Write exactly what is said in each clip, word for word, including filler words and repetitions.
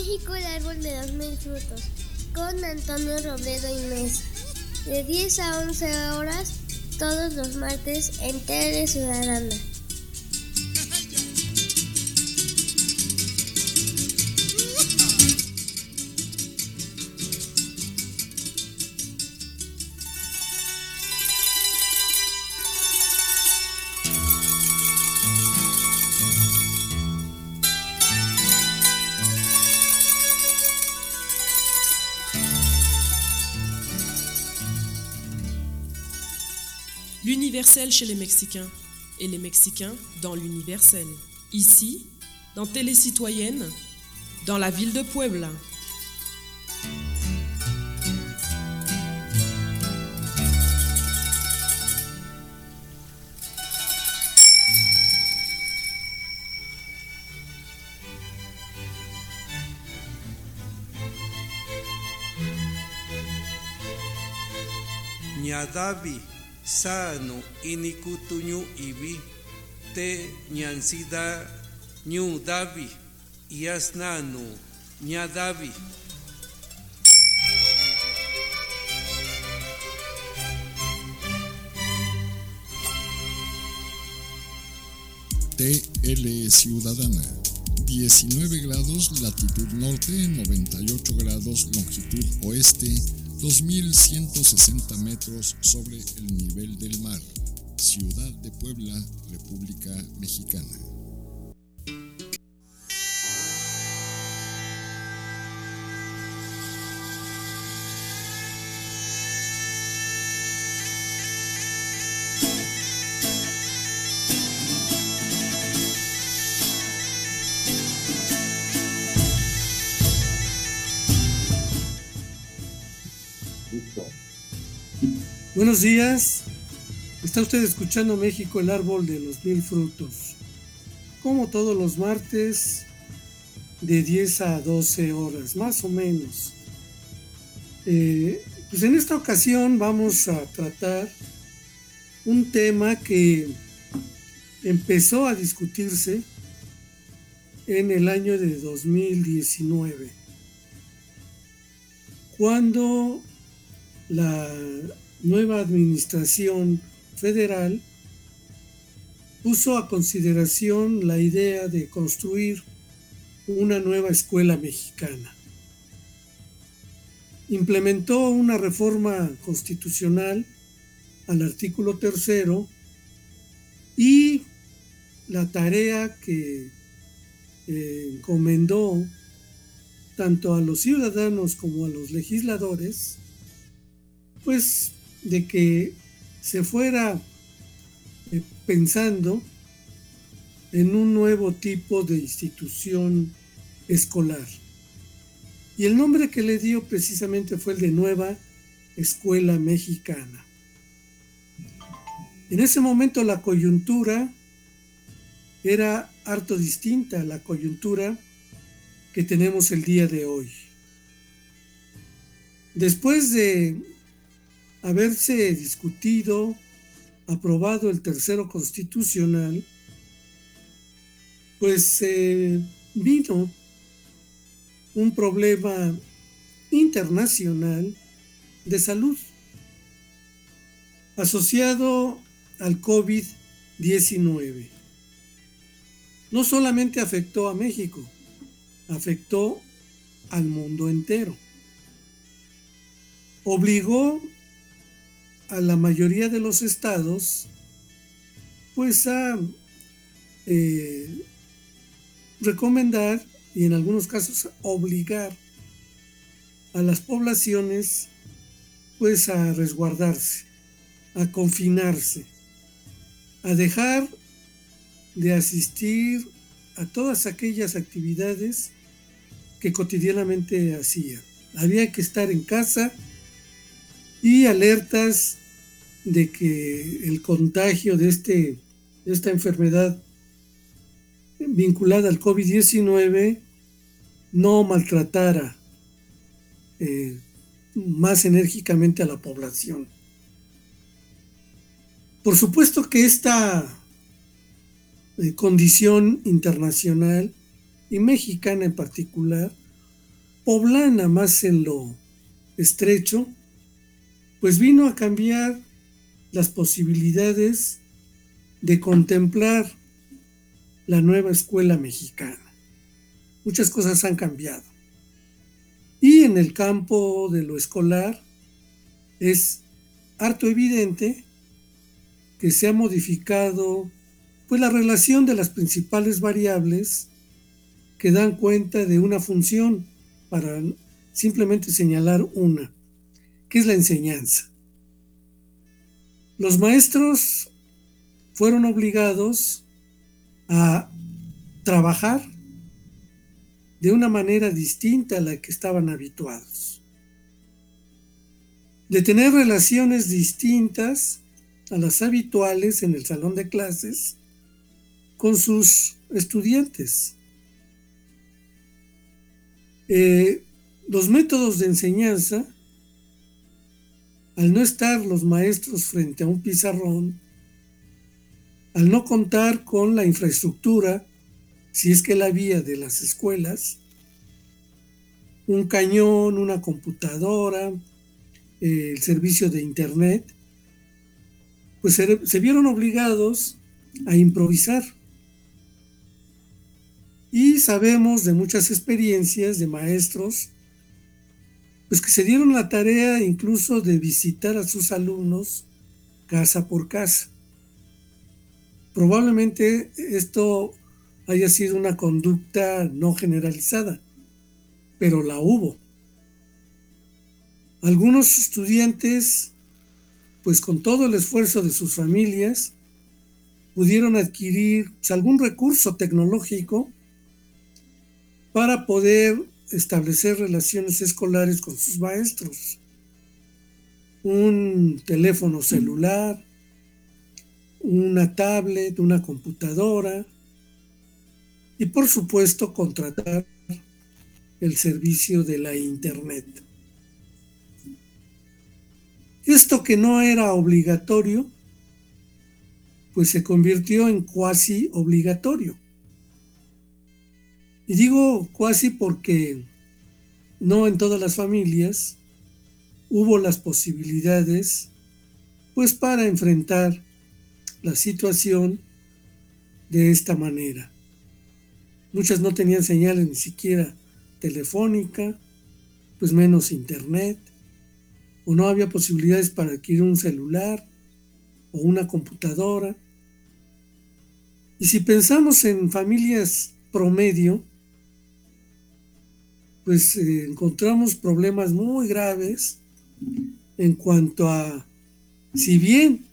México, el árbol de los mil frutos, con Antonio Robledo Inés, de diez a once horas, todos los martes en Tele Ciudadana. L'universel chez les Mexicains et les Mexicains dans l'universel. Ici, dans Télé Citoyenne, dans la ville de Puebla. Ñadavi sano inikutuñu ibi te ñansida ñu davi yasnanu ñadavi. T L Ciudadana, diecinueve grados latitud norte, noventa y ocho grados longitud oeste, dos mil ciento sesenta metros sobre el nivel del mar. Ciudad de Puebla, República Mexicana. Buenos días, está usted escuchando México, el árbol de los mil frutos, como todos los martes de diez a doce horas, más o menos. Eh, pues en esta ocasión vamos a tratar un tema que empezó a discutirse en el año de dos mil diecinueve, cuando la nueva administración federal puso a consideración la idea de construir una nueva escuela mexicana. Implementó una reforma constitucional al artículo tercero y la tarea que eh, encomendó tanto a los ciudadanos como a los legisladores, pues de que se fuera eh, pensando en un nuevo tipo de institución escolar. Y el nombre que le dio precisamente fue el de Nueva Escuela Mexicana. En ese momento la coyuntura era harto distinta a la coyuntura que tenemos el día de hoy. Después de haberse discutido, aprobado el tercero constitucional, pues eh, vino un problema internacional de salud asociado al COVID diecinueve. No solamente afectó a México, afectó al mundo entero. Obligó a la mayoría de los estados pues a eh, recomendar y en algunos casos obligar a las poblaciones pues a resguardarse, a confinarse, a dejar de asistir a todas aquellas actividades que cotidianamente hacían. Había que estar en casa y alertas de que el contagio de, este, de esta enfermedad vinculada al COVID diecinueve no maltratara eh, más enérgicamente a la población. Por supuesto que esta eh, condición internacional y mexicana en particular poblana más en lo estrecho, pues vino a cambiar las posibilidades de contemplar la nueva escuela mexicana. Muchas cosas han cambiado. Y en el campo de lo escolar es harto evidente que se ha modificado pues la relación de las principales variables que dan cuenta de una función, para simplemente señalar una, que es la enseñanza. Los maestros fueron obligados a trabajar de una manera distinta a la que estaban habituados, de tener relaciones distintas a las habituales en el salón de clases con sus estudiantes. Eh, los métodos de enseñanza, al no estar los maestros frente a un pizarrón, al no contar con la infraestructura, si es que la había, de las escuelas, un cañón, una computadora, eh, el servicio de internet, pues se, se vieron obligados a improvisar. Y sabemos de muchas experiencias de maestros pues que se dieron la tarea incluso de visitar a sus alumnos casa por casa. Probablemente esto haya sido una conducta no generalizada, pero la hubo. Algunos estudiantes, pues con todo el esfuerzo de sus familias, pudieron adquirir pues, algún recurso tecnológico para poder establecer relaciones escolares con sus maestros. Un teléfono celular, una tablet, una computadora y por supuesto contratar el servicio de la internet. Esto que no era obligatorio, pues se convirtió en cuasi obligatorio. Y digo cuasi porque no en todas las familias hubo las posibilidades pues para enfrentar la situación de esta manera. Muchas no tenían señales ni siquiera telefónica, pues menos internet, o no había posibilidades para adquirir un celular o una computadora. Y si pensamos en familias promedio, pues eh, encontramos problemas muy graves en cuanto a, si bien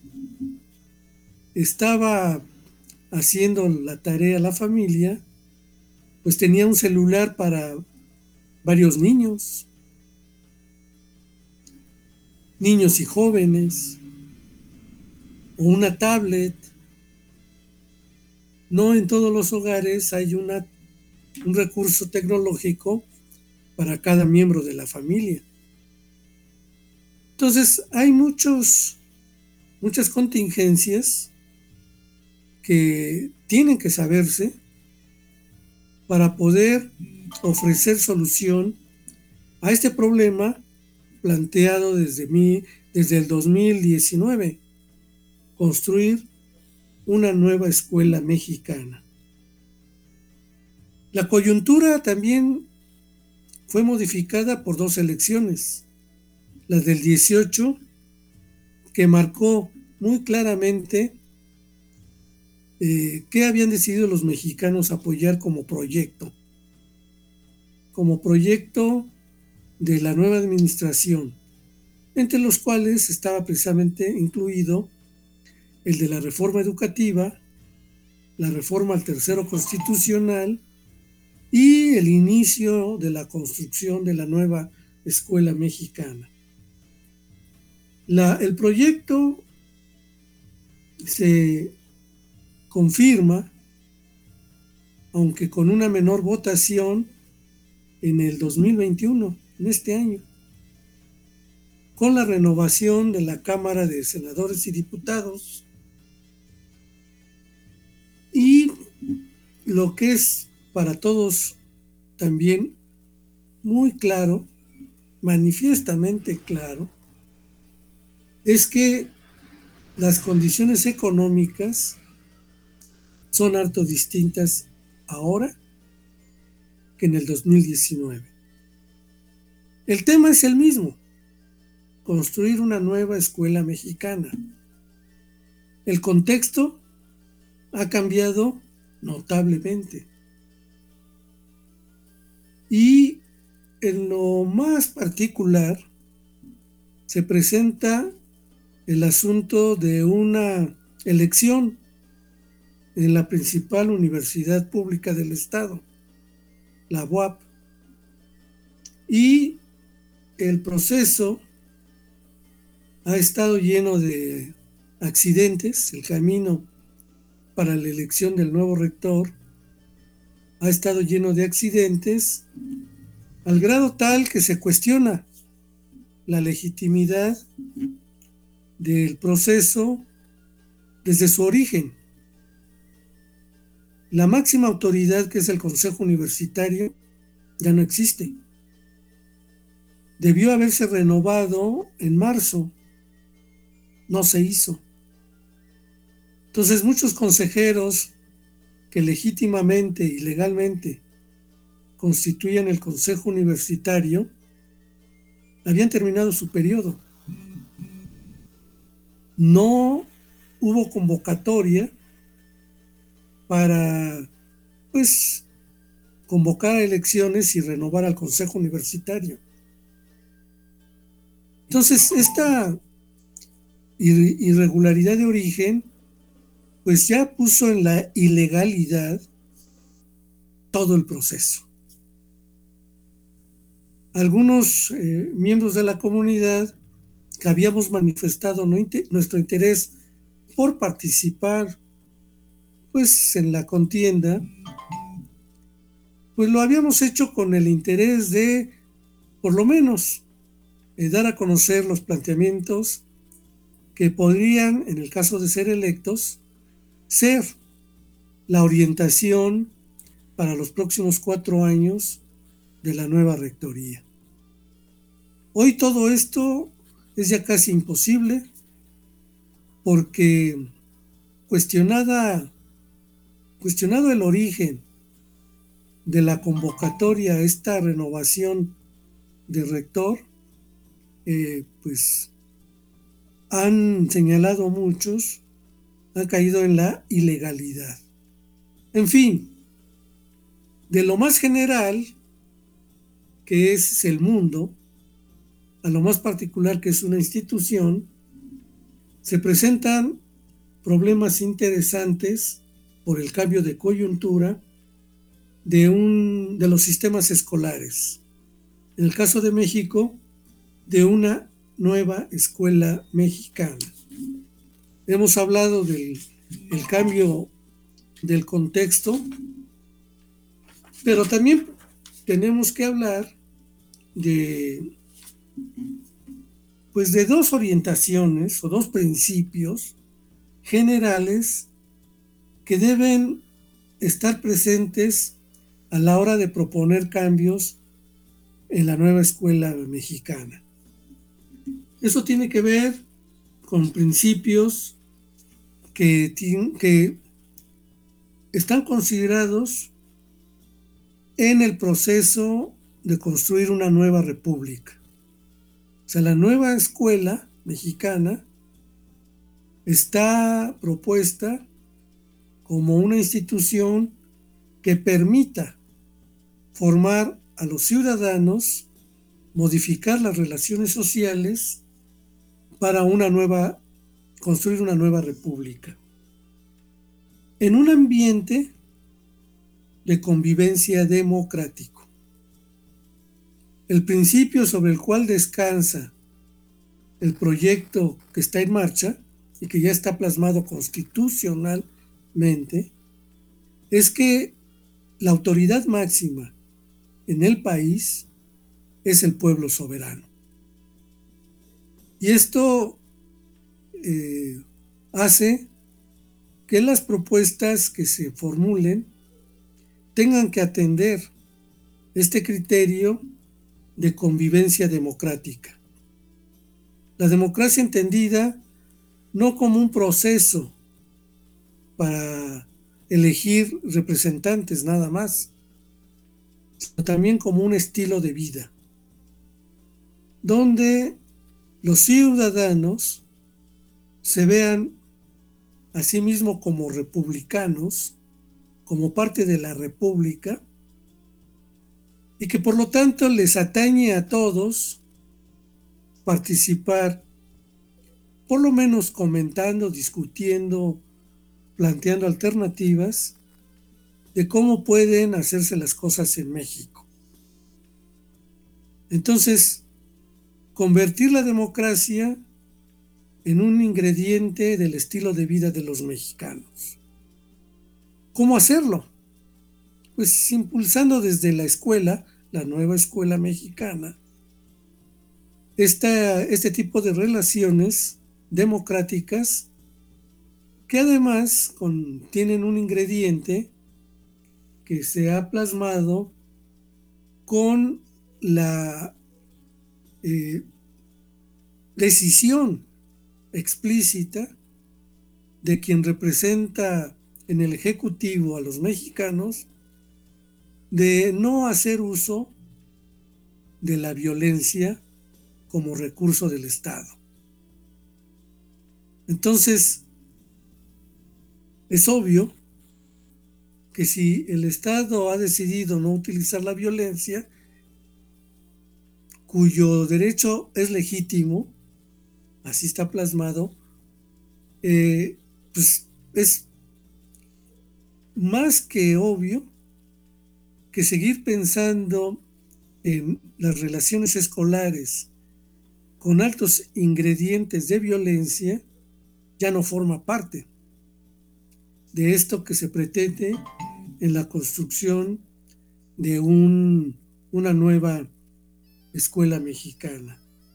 estaba haciendo la tarea la familia, pues tenía un celular para varios niños, niños y jóvenes, o una tablet. No en todos los hogares hay una, un recurso tecnológico para cada miembro de la familia. Entonces hay muchos, muchas contingencias que tienen que saberse para poder ofrecer solución a este problema planteado desde, mí, desde el dos mil diecinueve, construir una nueva escuela mexicana. La coyuntura también fue modificada por dos elecciones, la del dieciocho, que marcó muy claramente eh, qué habían decidido los mexicanos apoyar como proyecto, como proyecto de la nueva administración, entre los cuales estaba precisamente incluido el de la reforma educativa, la reforma al tercero constitucional y el inicio de la construcción de la nueva escuela mexicana. La, el proyecto se confirma, aunque con una menor votación, en el dos mil veintiuno, en este año, con la renovación de la Cámara de Senadores y Diputados y lo que es para todos también muy claro, manifiestamente claro, es que las condiciones económicas son harto distintas ahora que en el dos mil diecinueve. El tema es el mismo: construir una nueva escuela mexicana. El contexto ha cambiado notablemente. Y en lo más particular se presenta el asunto de una elección en la principal universidad pública del estado, la U A P. Y el proceso ha estado lleno de accidentes. El camino para la elección del nuevo rector ha estado lleno de accidentes, al grado tal que se cuestiona la legitimidad del proceso desde su origen. La máxima autoridad, que es el Consejo Universitario, ya no existe. Debió haberse renovado en marzo, no se hizo. Entonces muchos consejeros que legítimamente y legalmente constituían el Consejo Universitario habían terminado su periodo. No hubo convocatoria para, pues, convocar a elecciones y renovar al Consejo Universitario. Entonces, esta irregularidad de origen, pues ya puso en la ilegalidad todo el proceso. Algunos eh, miembros de la comunidad que habíamos manifestado no inter- nuestro interés por participar, pues, en la contienda, pues lo habíamos hecho con el interés de, por lo menos, eh, dar a conocer los planteamientos que podrían, en el caso de ser electos, ser la orientación para los próximos cuatro años de la nueva rectoría. Hoy todo esto es ya casi imposible, porque cuestionada, cuestionado el origen de la convocatoria a esta renovación de rector, eh, pues han señalado muchos, han caído en la ilegalidad. En fin, de lo más general, que es el mundo, a lo más particular, que es una institución, se presentan problemas interesantes por el cambio de coyuntura de, un, de los sistemas escolares. En el caso de México, de una nueva escuela mexicana. Hemos hablado del el cambio del contexto, pero también tenemos que hablar de, pues, de dos orientaciones o dos principios generales que deben estar presentes a la hora de proponer cambios en la nueva escuela mexicana. Eso tiene que ver con principios que, que están considerados en el proceso de construir una nueva república. O sea, la nueva escuela mexicana está propuesta como una institución que permita formar a los ciudadanos, modificar las relaciones sociales para una nueva, construir una nueva república. En un ambiente de convivencia democrático. El principio sobre el cual descansa el proyecto que está en marcha y que ya está plasmado constitucionalmente es que la autoridad máxima en el país es el pueblo soberano. Y esto eh, hace que las propuestas que se formulen tengan que atender este criterio de convivencia democrática. La democracia entendida no como un proceso para elegir representantes nada más, sino también como un estilo de vida, donde los ciudadanos se vean a sí mismos como republicanos, como parte de la república, y que por lo tanto les atañe a todos participar, por lo menos comentando, discutiendo, planteando alternativas de cómo pueden hacerse las cosas en México. Entonces, convertir la democracia en un ingrediente del estilo de vida de los mexicanos. ¿Cómo hacerlo? Pues impulsando desde la escuela, la nueva escuela mexicana, esta, este tipo de relaciones democráticas que además con, tienen un ingrediente que se ha plasmado con la eh, decisión explícita de quien representa en el Ejecutivo a los mexicanos de no hacer uso de la violencia como recurso del Estado. Entonces, es obvio que si el Estado ha decidido no utilizar la violencia, cuyo derecho es legítimo, así está plasmado, eh, pues es más que obvio que seguir pensando en las relaciones escolares con altos ingredientes de violencia ya no forma parte de esto que se pretende en la construcción de un, una nueva escuela mexicana.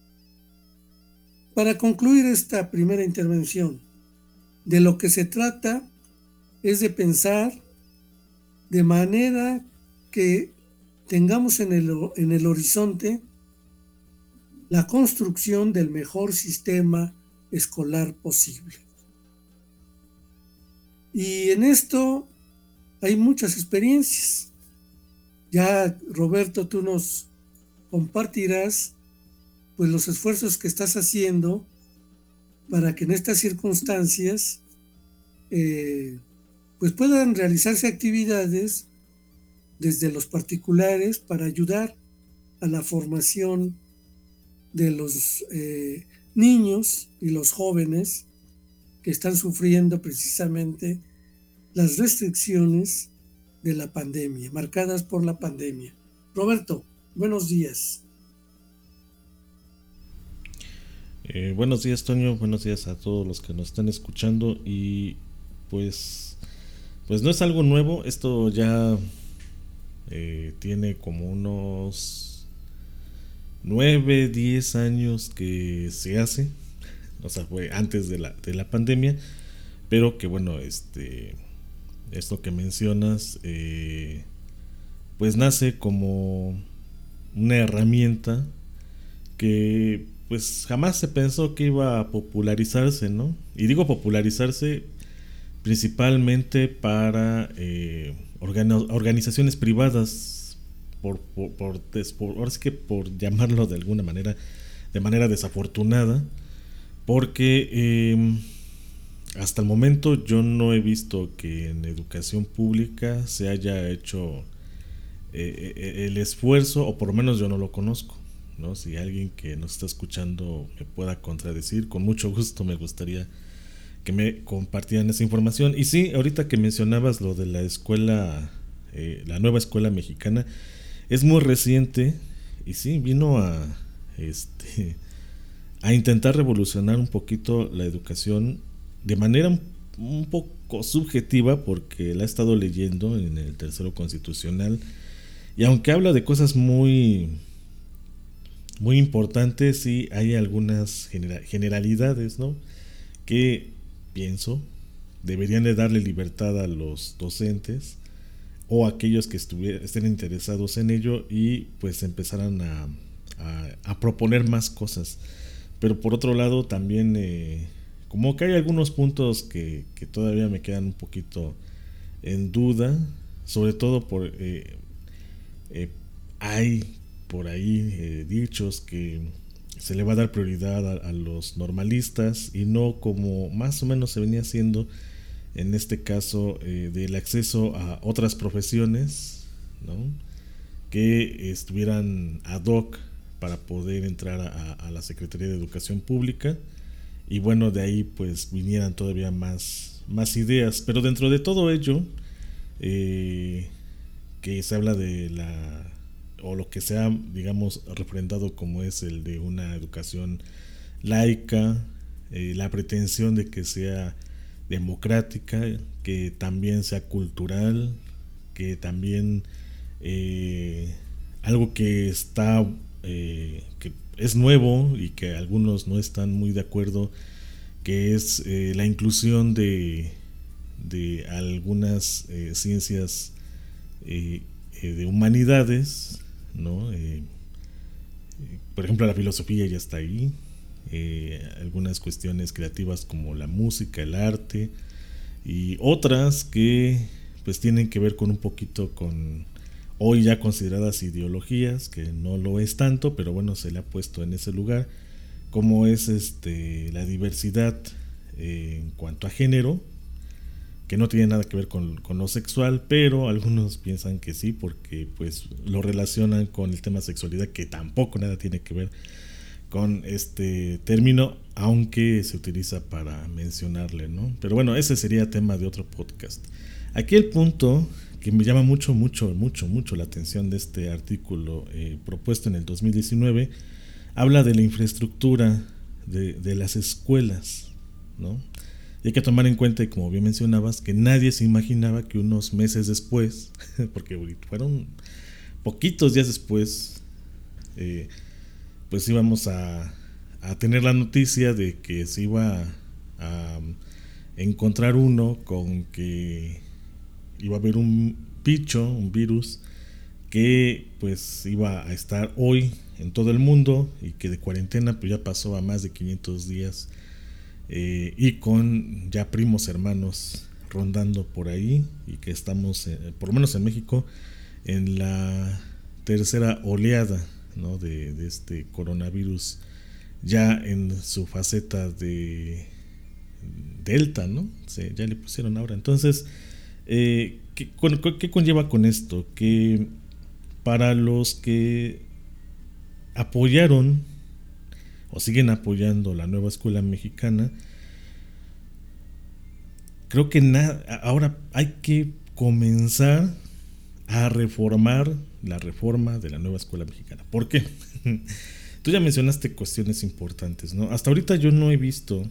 Para concluir esta primera intervención, de lo que se trata es de pensar de manera que tengamos en el, en el horizonte la construcción del mejor sistema escolar posible. Y en esto hay muchas experiencias. Ya, Roberto, tú nos compartirás pues los esfuerzos que estás haciendo para que en estas circunstancias eh, pues puedan realizarse actividades desde los particulares para ayudar a la formación de los eh, niños y los jóvenes que están sufriendo precisamente las restricciones de la pandemia, marcadas por la pandemia. Roberto, buenos días. Eh, buenos días, Toño, buenos días a todos los que nos están escuchando. Y pues, pues no es algo nuevo, esto ya eh, tiene como unos nueve, diez años que se hace, o sea, fue antes de la, de la pandemia, pero que bueno, este, esto que mencionas, eh, pues nace como una herramienta que pues jamás se pensó que iba a popularizarse, ¿no? Y digo popularizarse principalmente para eh, organ- organizaciones privadas, por, por, por, por, ahora sí que por llamarlo de alguna manera, de manera desafortunada, porque eh, hasta el momento yo no he visto que en educación pública se haya hecho eh, el esfuerzo, o por lo menos yo no lo conozco, ¿no? Si alguien que nos está escuchando me pueda contradecir, con mucho gusto me gustaría que me compartieran esa información. Y sí, ahorita que mencionabas lo de la escuela, eh, la nueva escuela mexicana, es muy reciente y sí, vino a este a intentar revolucionar un poquito la educación de manera un, un poco subjetiva, porque la he estado leyendo en el Tercero Constitucional, y aunque habla de cosas muy muy importantes, sí hay algunas genera- generalidades, ¿no? Que pienso deberían de darle libertad a los docentes o a aquellos que estuviera, estén interesados en ello, y pues empezaran a, a, a proponer más cosas. Pero por otro lado también eh, como que hay algunos puntos que, que todavía me quedan un poquito en duda, sobre todo por eh, eh, hay por ahí eh, dichos que se le va a dar prioridad a, a los normalistas y no como más o menos se venía haciendo en este caso eh, del acceso a otras profesiones, ¿no? Que estuvieran ad hoc para poder entrar a, a la Secretaría de Educación Pública, y bueno, de ahí pues vinieran todavía más, más ideas. Pero dentro de todo ello eh, que se habla de la, o lo que se ha, digamos, refrendado como es el de una educación laica, eh, la pretensión de que sea democrática, que también sea cultural, que también eh, algo que está eh, que es nuevo y que algunos no están muy de acuerdo, que es eh, la inclusión de, de algunas eh, ciencias eh, eh, de humanidades, ¿no? Eh, por ejemplo, la filosofía ya está ahí, eh, algunas cuestiones creativas como la música, el arte, y otras que pues tienen que ver con un poquito con hoy ya consideradas ideologías, que no lo es tanto, pero bueno, se le ha puesto en ese lugar, como es este la diversidad eh, en cuanto a género, que no tiene nada que ver con, con lo sexual, pero algunos piensan que sí, porque pues lo relacionan con el tema sexualidad, que tampoco nada tiene que ver con este término, aunque se utiliza para mencionarle, ¿no? Pero bueno, ese sería tema de otro podcast. Aquí el punto que me llama mucho, mucho, mucho, mucho la atención de este artículo eh, propuesto en el dos mil diecinueve, habla de la infraestructura de, de las escuelas, ¿no? Y hay que tomar en cuenta, como bien mencionabas, que nadie se imaginaba que unos meses después, porque fueron poquitos días después, eh, pues íbamos a, a tener la noticia de que se iba a, a encontrar uno con que iba a haber un bicho, un virus, que pues iba a estar hoy en todo el mundo y que de cuarentena pues ya pasó a más de quinientos días. Eh, y con ya primos hermanos rondando por ahí, y que estamos eh, por lo menos en México en la tercera oleada, ¿no? de, de este coronavirus, ya en su faceta de Delta, ¿no? Sí, ya le pusieron ahora. Entonces eh, ¿qué, ¿qué conlleva con esto? Que para los que apoyaron o siguen apoyando la nueva escuela mexicana, creo que na- ahora hay que comenzar a reformar la reforma de la nueva escuela mexicana. ¿Por qué? Tú ya mencionaste cuestiones importantes, ¿no? Hasta ahorita yo no he visto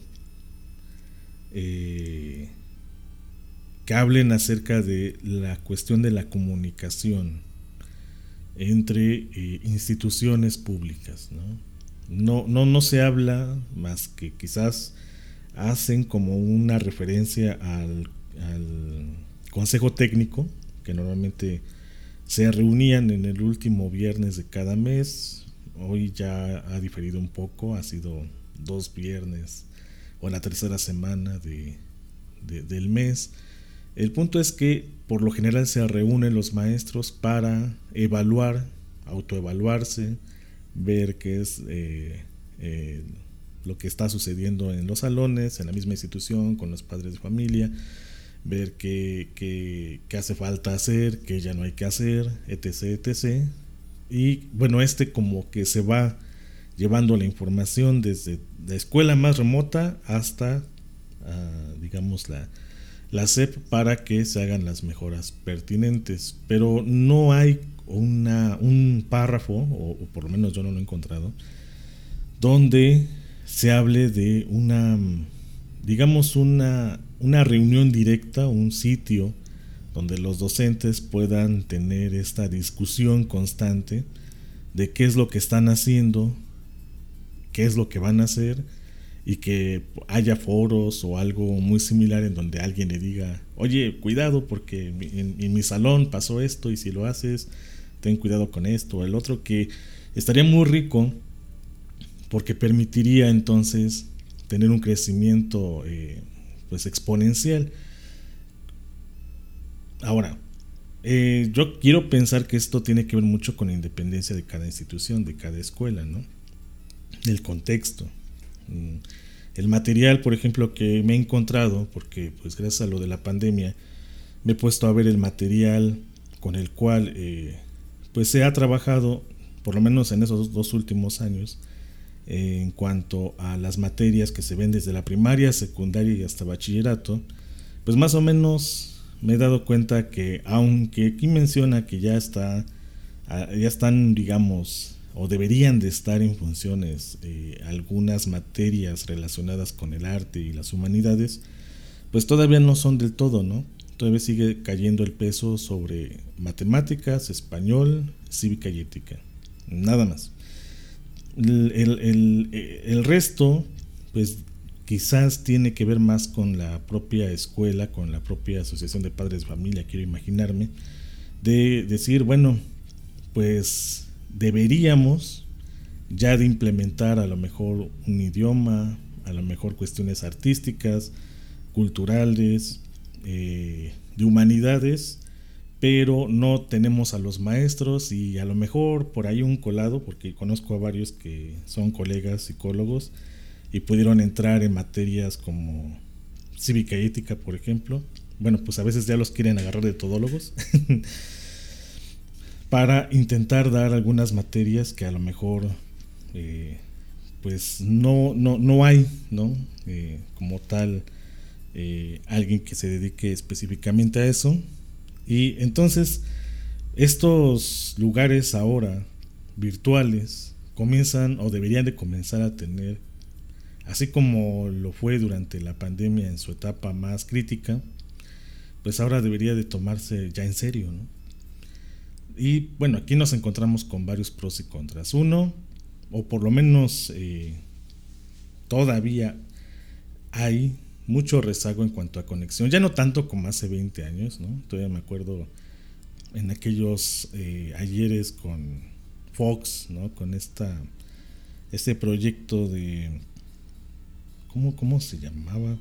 eh, que hablen acerca de la cuestión de la comunicación entre eh, instituciones públicas, ¿no? No, no, no se habla más que quizás hacen como una referencia al, al consejo técnico, que normalmente se reunían en el último viernes de cada mes. Hoy ya ha diferido un poco, ha sido dos viernes o la tercera semana de, de, del mes. El punto es que por lo general se reúnen los maestros para evaluar, autoevaluarse, ver qué es eh, eh, lo que está sucediendo en los salones, en la misma institución, con los padres de familia, ver qué, qué, qué hace falta hacer, qué ya no hay que hacer, etc, etcétera. Y bueno, este como que se va llevando la información desde la escuela más remota hasta, uh, digamos, la, la S E P, para que se hagan las mejoras pertinentes. Pero no hay Una, un párrafo, o, o por lo menos yo no lo he encontrado, donde se hable de una, digamos, una, una reunión directa, un sitio donde los docentes puedan tener esta discusión constante de qué es lo que están haciendo, qué es lo que van a hacer, y que haya foros o algo muy similar en donde alguien le diga, oye, cuidado porque en, en mi salón pasó esto, y si lo haces ten cuidado con esto o el otro, que estaría muy rico porque permitiría entonces tener un crecimiento eh, pues exponencial. Ahora, eh, yo quiero pensar que esto tiene que ver mucho con la independencia de cada institución, de cada escuela, ¿no? Del contexto. El material, por ejemplo, que me he encontrado, porque pues gracias a lo de la pandemia me he puesto a ver el material con el cual eh, pues se ha trabajado, por lo menos en esos dos últimos años, eh, en cuanto a las materias que se ven desde la primaria, secundaria y hasta bachillerato, pues más o menos me he dado cuenta que, aunque aquí menciona que ya está, ya están, digamos, o deberían de estar en funciones eh, algunas materias relacionadas con el arte y las humanidades, pues todavía no son del todo, ¿no? Todavía sigue cayendo el peso sobre matemáticas, español, cívica y ética, nada más. El, el, el, el resto, pues quizás tiene que ver más con la propia escuela, con la propia asociación de padres de familia, quiero imaginarme, de decir, bueno, pues deberíamos ya de implementar a lo mejor un idioma, a lo mejor cuestiones artísticas, culturales, eh, de humanidades, pero no tenemos a los maestros y a lo mejor por ahí un colado, porque conozco a varios que son colegas psicólogos y pudieron entrar en materias como cívica y ética, por ejemplo. Bueno, pues a veces ya los quieren agarrar de todólogos para intentar dar algunas materias que a lo mejor eh, pues no, no, no hay, ¿no? Eh, como tal eh, alguien que se dedique específicamente a eso. Y entonces estos lugares ahora virtuales comienzan o deberían de comenzar a tener, así como lo fue durante la pandemia en su etapa más crítica, pues ahora debería de tomarse ya en serio, ¿no? Y bueno, aquí nos encontramos con varios pros y contras. Uno, o por lo menos eh, todavía hay mucho rezago en cuanto a conexión, ya no tanto como hace veinte años, ¿no? Todavía me acuerdo en aquellos eh, ayeres con Fox, ¿no? Con esta este proyecto de ¿cómo, cómo se llamaba?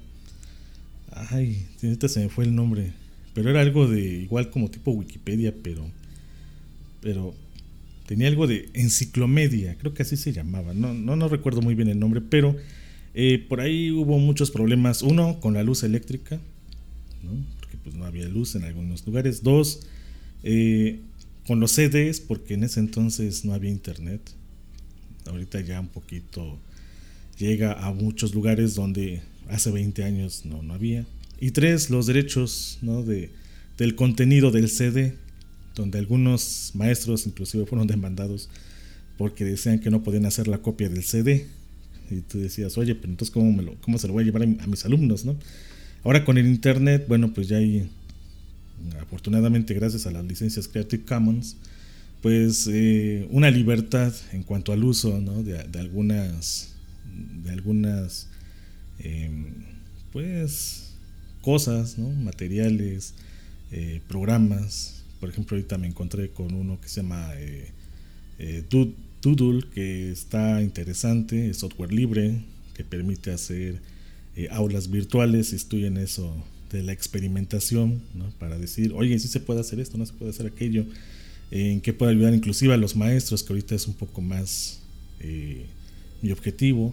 Ay, ahorita se me fue el nombre, pero era algo de igual como tipo Wikipedia, pero pero tenía algo de enciclomedia, creo que así se llamaba, no, no, no recuerdo muy bien el nombre, pero eh, por ahí hubo muchos problemas. Uno, con la luz eléctrica, ¿no? Porque pues no había luz en algunos lugares. Dos, eh, con los C Ds, porque en ese entonces no había internet. Ahorita ya un poquito llega a muchos lugares donde hace veinte años no, no había. Y tres, los derechos, ¿no? de, del contenido del C D, donde algunos maestros inclusive fueron demandados porque decían que no podían hacer la copia del C D. Y tú decías, oye, pero entonces ¿cómo, me lo, cómo se lo voy a llevar a, a mis alumnos, ¿no? Ahora con el internet, bueno, pues ya hay, afortunadamente gracias a las licencias Creative Commons, pues eh, una libertad en cuanto al uso, ¿no? de, de algunas, de algunas eh, pues cosas, ¿no? Materiales, eh, programas. Por ejemplo, ahorita me encontré con uno que se llama eh, eh, Doodle, que está interesante, es software libre, que permite hacer eh, aulas virtuales. Estoy en eso de la experimentación, ¿no? Para decir, oye, sí se puede hacer esto, no se puede hacer aquello, eh, en qué puede ayudar inclusive a los maestros, que ahorita es un poco más eh, mi objetivo.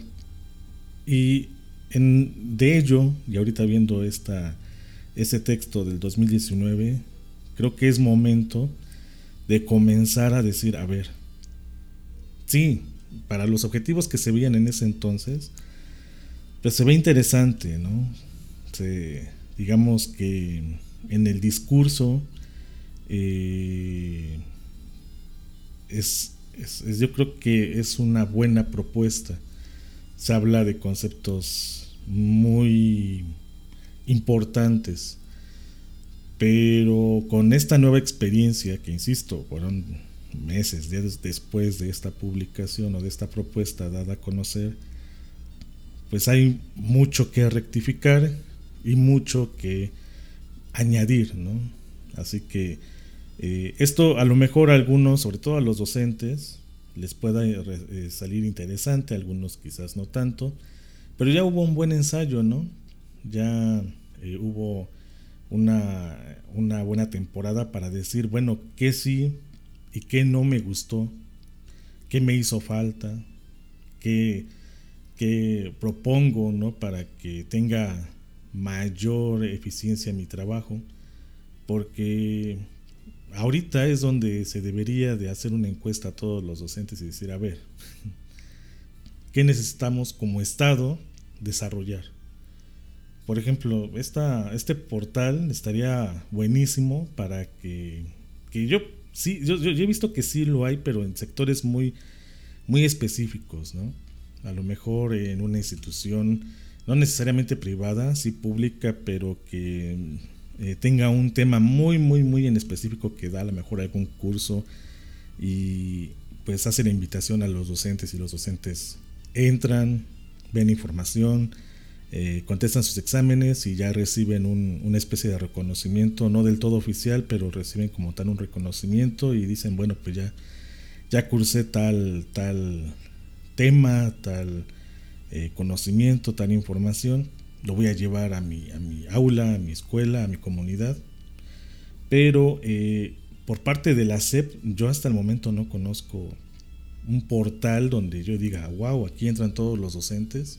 Y en, de ello, y ahorita viendo esta, ese texto del dos mil diecinueve, creo que es momento de comenzar a decir, a ver, sí, para los objetivos que se veían en ese entonces, pues se ve interesante, ¿no? Se, digamos que en el discurso eh, es, es, es, yo creo que es una buena propuesta. Se habla de conceptos muy importantes, pero con esta nueva experiencia, que insisto, fueron meses después de esta publicación o de esta propuesta dada a conocer, pues hay mucho que rectificar y mucho que añadir, ¿no? Así que eh, esto a lo mejor a algunos, sobre todo a los docentes, les pueda eh, salir interesante, algunos quizás no tanto, pero ya hubo un buen ensayo, ¿no? Ya eh, hubo una, una buena temporada para decir, bueno, qué sí y qué no me gustó, qué me hizo falta, qué, qué propongo, ¿no? Para que tenga mayor eficiencia mi trabajo, porque ahorita es donde se debería de hacer una encuesta a todos los docentes y decir, a ver, ¿qué necesitamos como Estado desarrollar? Por ejemplo, esta, este portal estaría buenísimo para que, que yo, sí, yo, yo he visto que sí lo hay, pero en sectores muy, muy específicos, ¿no? A lo mejor en una institución, no necesariamente privada, sí pública, pero que eh, tenga un tema muy, muy, muy en específico que da a lo mejor algún curso y pues hace la invitación a los docentes y los docentes entran, ven información, eh, contestan sus exámenes y ya reciben un, una especie de reconocimiento, no del todo oficial, pero reciben como tal un reconocimiento y dicen, bueno, pues ya, ya cursé tal, tal tema, tal eh, conocimiento, tal información, lo voy a llevar a mi, a mi aula, a mi escuela, a mi comunidad. Pero eh, por parte de la S E P, yo hasta el momento no conozco un portal donde yo diga, wow, aquí entran todos los docentes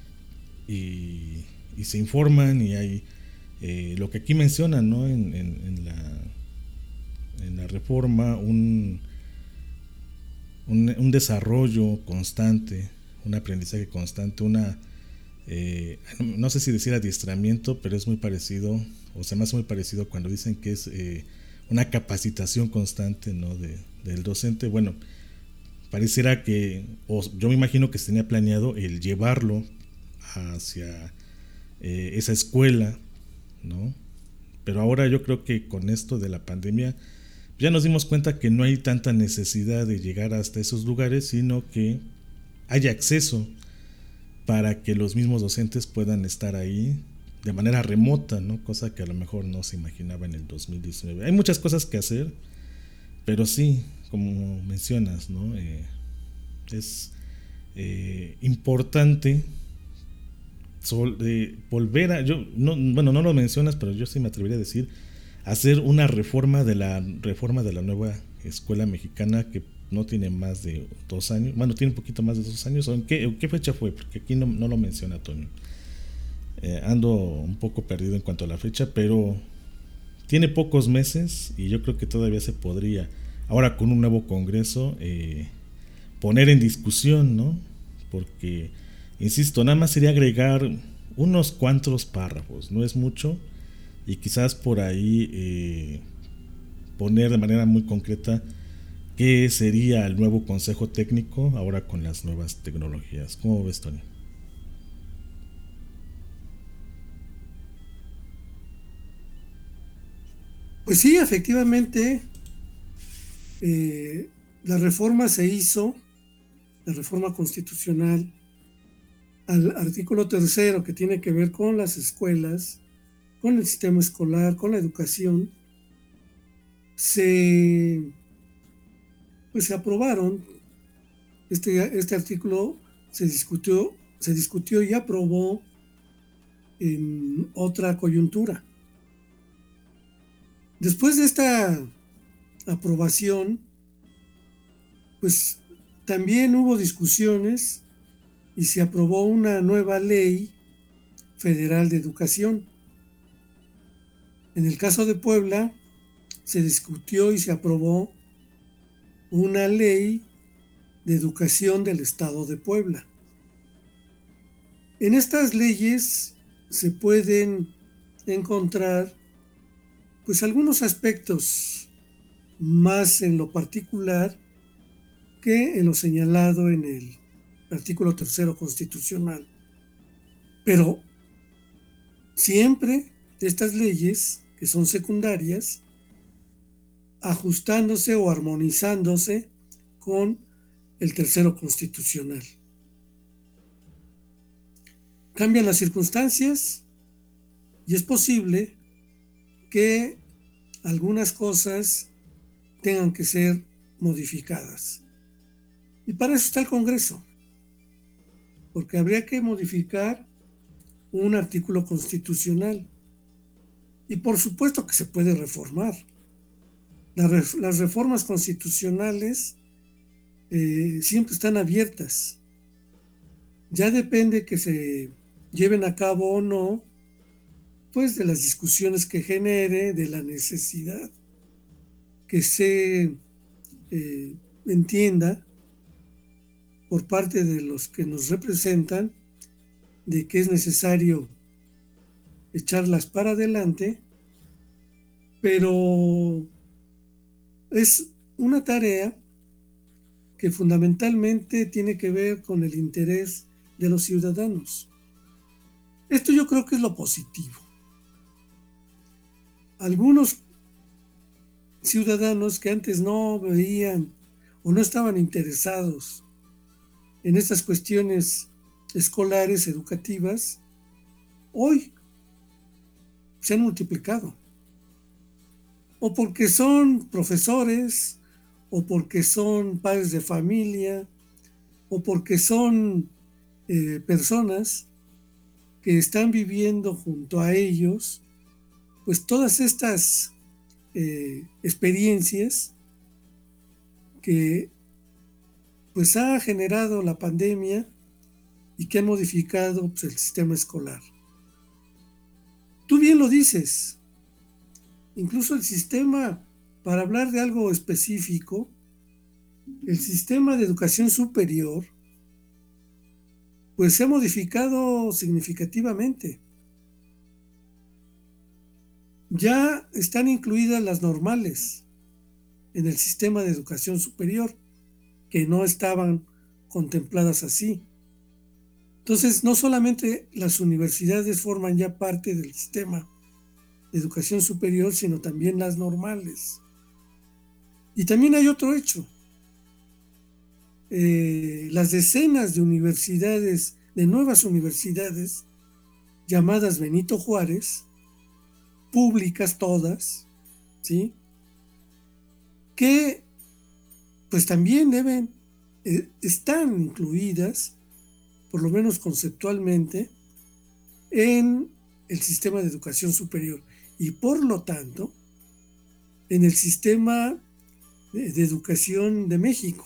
y, y se informan y hay eh, lo que aquí mencionan, ¿no? en, en, en, la, en la reforma, un, un, un desarrollo constante, un aprendizaje constante, una eh, no sé si decir adiestramiento, pero es muy parecido, o sea, más muy parecido cuando dicen que es eh, una capacitación constante, ¿no? de, del docente. Bueno, pareciera que, o yo me imagino que se tenía planeado el llevarlo hacia eh, esa escuela, ¿no? Pero ahora yo creo que con esto de la pandemia ya nos dimos cuenta que no hay tanta necesidad de llegar hasta esos lugares, sino que haya acceso para que los mismos docentes puedan estar ahí de manera remota, ¿no? Cosa que a lo mejor no se imaginaba en el dos mil diecinueve. Hay muchas cosas que hacer, pero sí, como mencionas, ¿no? Eh, es eh, importante sol, eh, volver a, yo, no, bueno, no lo mencionas, pero yo sí me atrevería a decir, hacer una reforma de la reforma de la nueva escuela mexicana que no tiene más de dos años, bueno, tiene un poquito más de dos años, ¿o en qué, en qué fecha fue? Porque aquí no, no lo menciona Toño. Eh, ando un poco perdido en cuanto a la fecha, pero tiene pocos meses y yo creo que todavía se podría, ahora con un nuevo congreso, eh, poner en discusión, ¿no? Porque, insisto, nada más sería agregar unos cuantos párrafos, no es mucho, y quizás por ahí eh, poner de manera muy concreta qué sería el nuevo consejo técnico ahora con las nuevas tecnologías. ¿Cómo ves, Tony? Pues sí, efectivamente, eh, la reforma se hizo, la reforma constitucional, al artículo tercero que tiene que ver con las escuelas, con el sistema escolar, con la educación, se, pues se aprobaron, este, este artículo se discutió, se discutió y aprobó en otra coyuntura. Después de esta aprobación, pues también hubo discusiones y se aprobó una nueva ley federal de educación. En el caso de Puebla, se discutió y se aprobó una ley de educación del estado de Puebla. En estas leyes se pueden encontrar pues algunos aspectos más en lo particular que en lo señalado en el artículo tercero constitucional. Pero siempre estas leyes, que son secundarias, ajustándose o armonizándose con el tercero constitucional. Cambian las circunstancias y es posible que algunas cosas tengan que ser modificadas. Y para eso está el Congreso, porque habría que modificar un artículo constitucional. Y por supuesto que se puede reformar. Las reformas constitucionales eh, siempre están abiertas. Ya depende que se lleven a cabo o no, pues de las discusiones que genere, de la necesidad que se eh, entienda por parte de los que nos representan de que es necesario echarlas para adelante, pero es una tarea que fundamentalmente tiene que ver con el interés de los ciudadanos. Esto yo creo que es lo positivo. Algunos ciudadanos que antes no veían o no estaban interesados en estas cuestiones escolares, educativas, hoy se han multiplicado. O porque son profesores, o porque son padres de familia, o porque son eh, personas que están viviendo junto a ellos, pues todas estas eh, experiencias que pues ha generado la pandemia y que han modificado pues, el sistema escolar. Tú bien lo dices, incluso el sistema, para hablar de algo específico, el sistema de educación superior, pues se ha modificado significativamente. Ya están incluidas las normales en el sistema de educación superior, que no estaban contempladas así. Entonces, no solamente las universidades forman ya parte del sistema de educación superior, sino también las normales. Y también hay otro hecho. Eh, las decenas de universidades, de nuevas universidades, llamadas Benito Juárez, públicas todas, ¿sí?, que pues también deben, eh, están incluidas, por lo menos conceptualmente, en el sistema de educación superior y por lo tanto en el sistema de, de educación de México.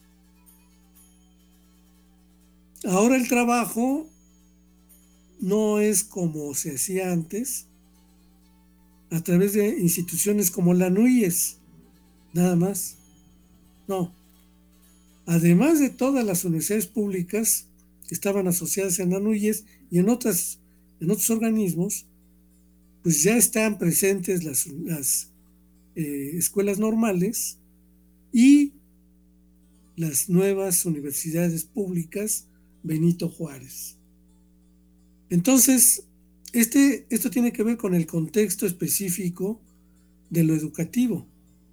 Ahora el trabajo no es como se hacía antes, a través de instituciones como la NUYES, nada más. No. Además de todas las universidades públicas que estaban asociadas en la NUYES y en, otras, en otros organismos, pues ya están presentes las, las eh, escuelas normales y las nuevas universidades públicas Benito Juárez. Entonces, este, esto tiene que ver con el contexto específico de lo educativo.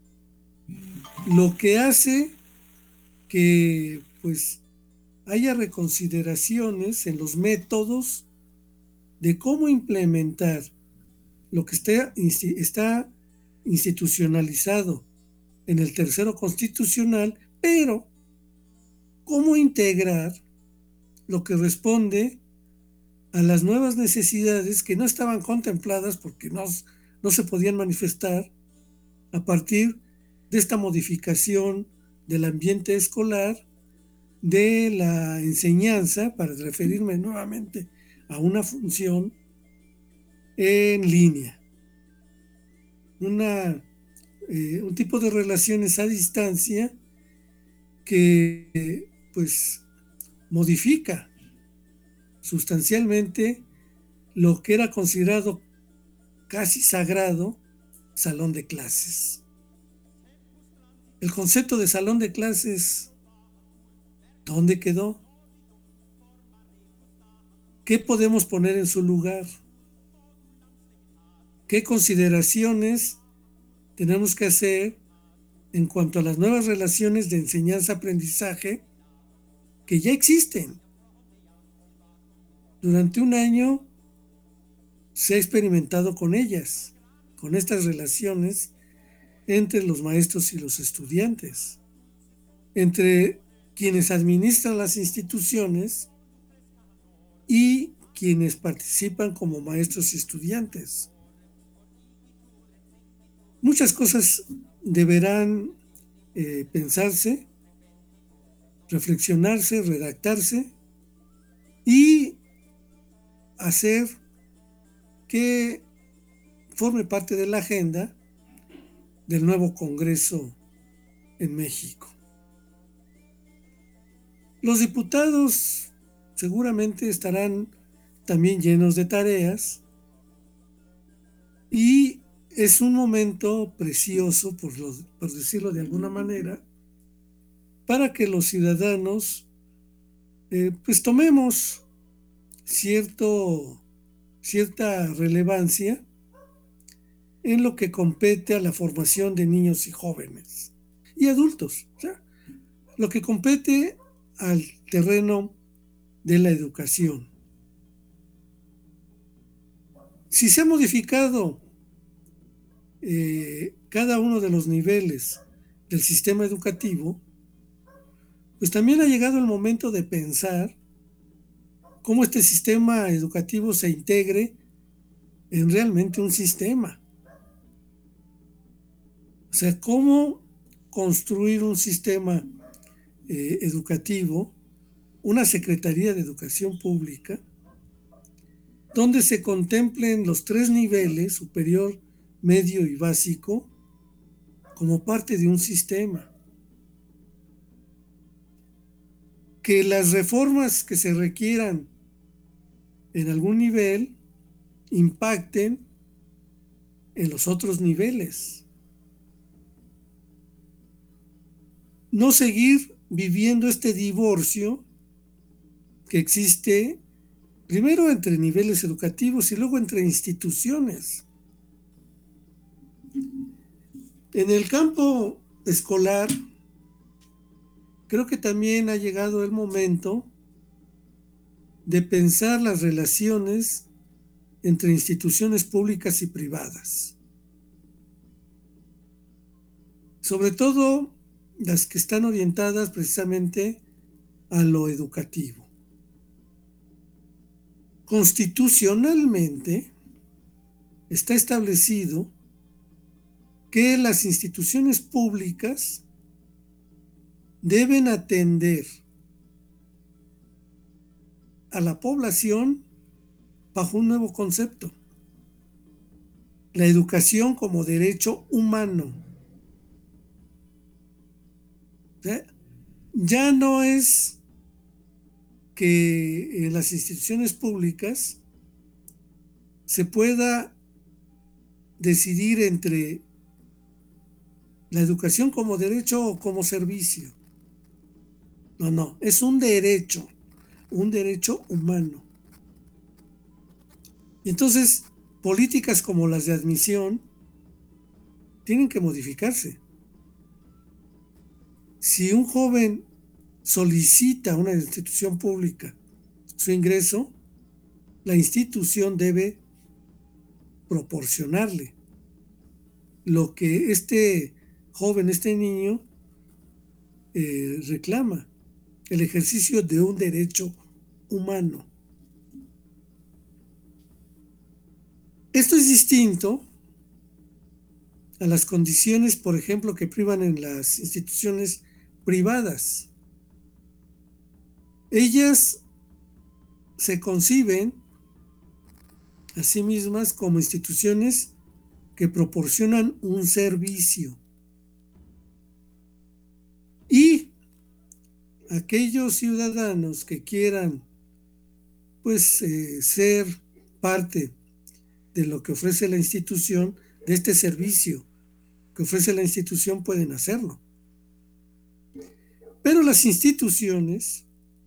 Lo que hace que pues haya reconsideraciones en los métodos de cómo implementar lo que está, está institucionalizado en el tercero constitucional, pero cómo integrar lo que responde a las nuevas necesidades que no estaban contempladas porque no, no se podían manifestar a partir de esta modificación del ambiente escolar, de la enseñanza, para referirme nuevamente a una función en línea, una, eh, un tipo de relaciones a distancia que eh, pues modifica sustancialmente lo que era considerado casi sagrado salón de clases. El concepto de salón de clases, ¿dónde quedó? ¿Qué podemos poner en su lugar? ¿Qué consideraciones tenemos que hacer en cuanto a las nuevas relaciones de enseñanza-aprendizaje que ya existen? Durante un año se ha experimentado con ellas, con estas relaciones entre los maestros y los estudiantes, entre quienes administran las instituciones y quienes participan como maestros y estudiantes. Muchas cosas deberán eh, pensarse, reflexionarse, redactarse y hacer que forme parte de la agenda del nuevo Congreso en México. Los diputados seguramente estarán también llenos de tareas y es un momento precioso, por, lo, por decirlo de alguna manera, para que los ciudadanos eh, pues tomemos cierto, cierta relevancia en lo que compete a la formación de niños y jóvenes y adultos, o sea, lo que compete al terreno de la educación. Si se ha modificado eh, cada uno de los niveles del sistema educativo, pues también ha llegado el momento de pensar cómo este sistema educativo se integre en realmente un sistema. O sea, cómo construir un sistema eh, educativo, una Secretaría de Educación Pública, donde se contemplen los tres niveles, superior, medio y básico, como parte de un sistema. Que las reformas que se requieran en algún nivel impacten en los otros niveles. No seguir viviendo este divorcio que existe primero entre niveles educativos y luego entre instituciones. En el campo escolar, creo que también ha llegado el momento de pensar las relaciones entre instituciones públicas y privadas. Sobre todo las que están orientadas precisamente a lo educativo. Constitucionalmente está establecido que las instituciones públicas deben atender a la población bajo un nuevo concepto: la educación como derecho humano. O sea, ya no es que en las instituciones públicas se pueda decidir entre la educación como derecho o como servicio. No, no, es un derecho, un derecho humano. Y entonces, políticas como las de admisión tienen que modificarse. Si un joven solicita a una institución pública su ingreso, la institución debe proporcionarle lo que este joven, este niño, eh, reclama, el ejercicio de un derecho humano. Esto es distinto a las condiciones, por ejemplo, que privan en las instituciones privadas. Ellas se conciben a sí mismas como instituciones que proporcionan un servicio. Y aquellos ciudadanos que quieran pues eh, ser parte de lo que ofrece la institución, de este servicio que ofrece la institución, pueden hacerlo. Pero las instituciones,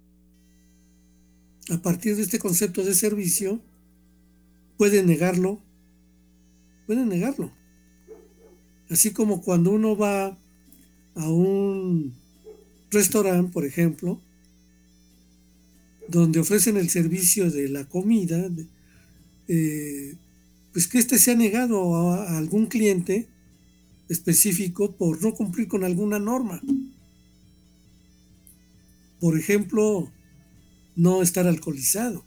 a partir de este concepto de servicio, pueden negarlo, pueden negarlo. Así como cuando uno va a un restaurante, por ejemplo, donde ofrecen el servicio de la comida, eh, pues que éste se ha negado a, a algún cliente específico por no cumplir con alguna norma. por ejemplo, no estar alcoholizado.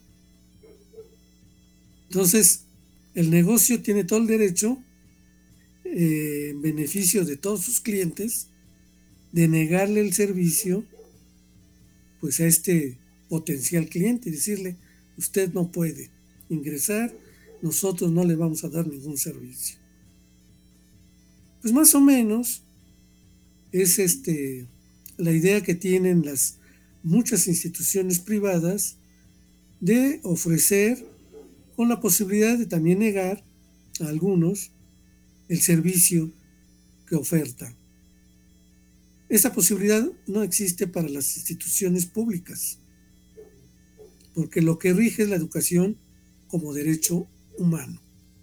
Entonces, el negocio tiene todo el derecho, eh, en beneficio de todos sus clientes, de negarle el servicio pues a este potencial cliente y decirle, usted no puede ingresar, nosotros no le vamos a dar ningún servicio. Pues más o menos es este la idea que tienen las muchas instituciones privadas de ofrecer, con la posibilidad de también negar a algunos el servicio que ofertan. Esa posibilidad no existe para las instituciones públicas, porque lo que rige es la educación como derecho humano.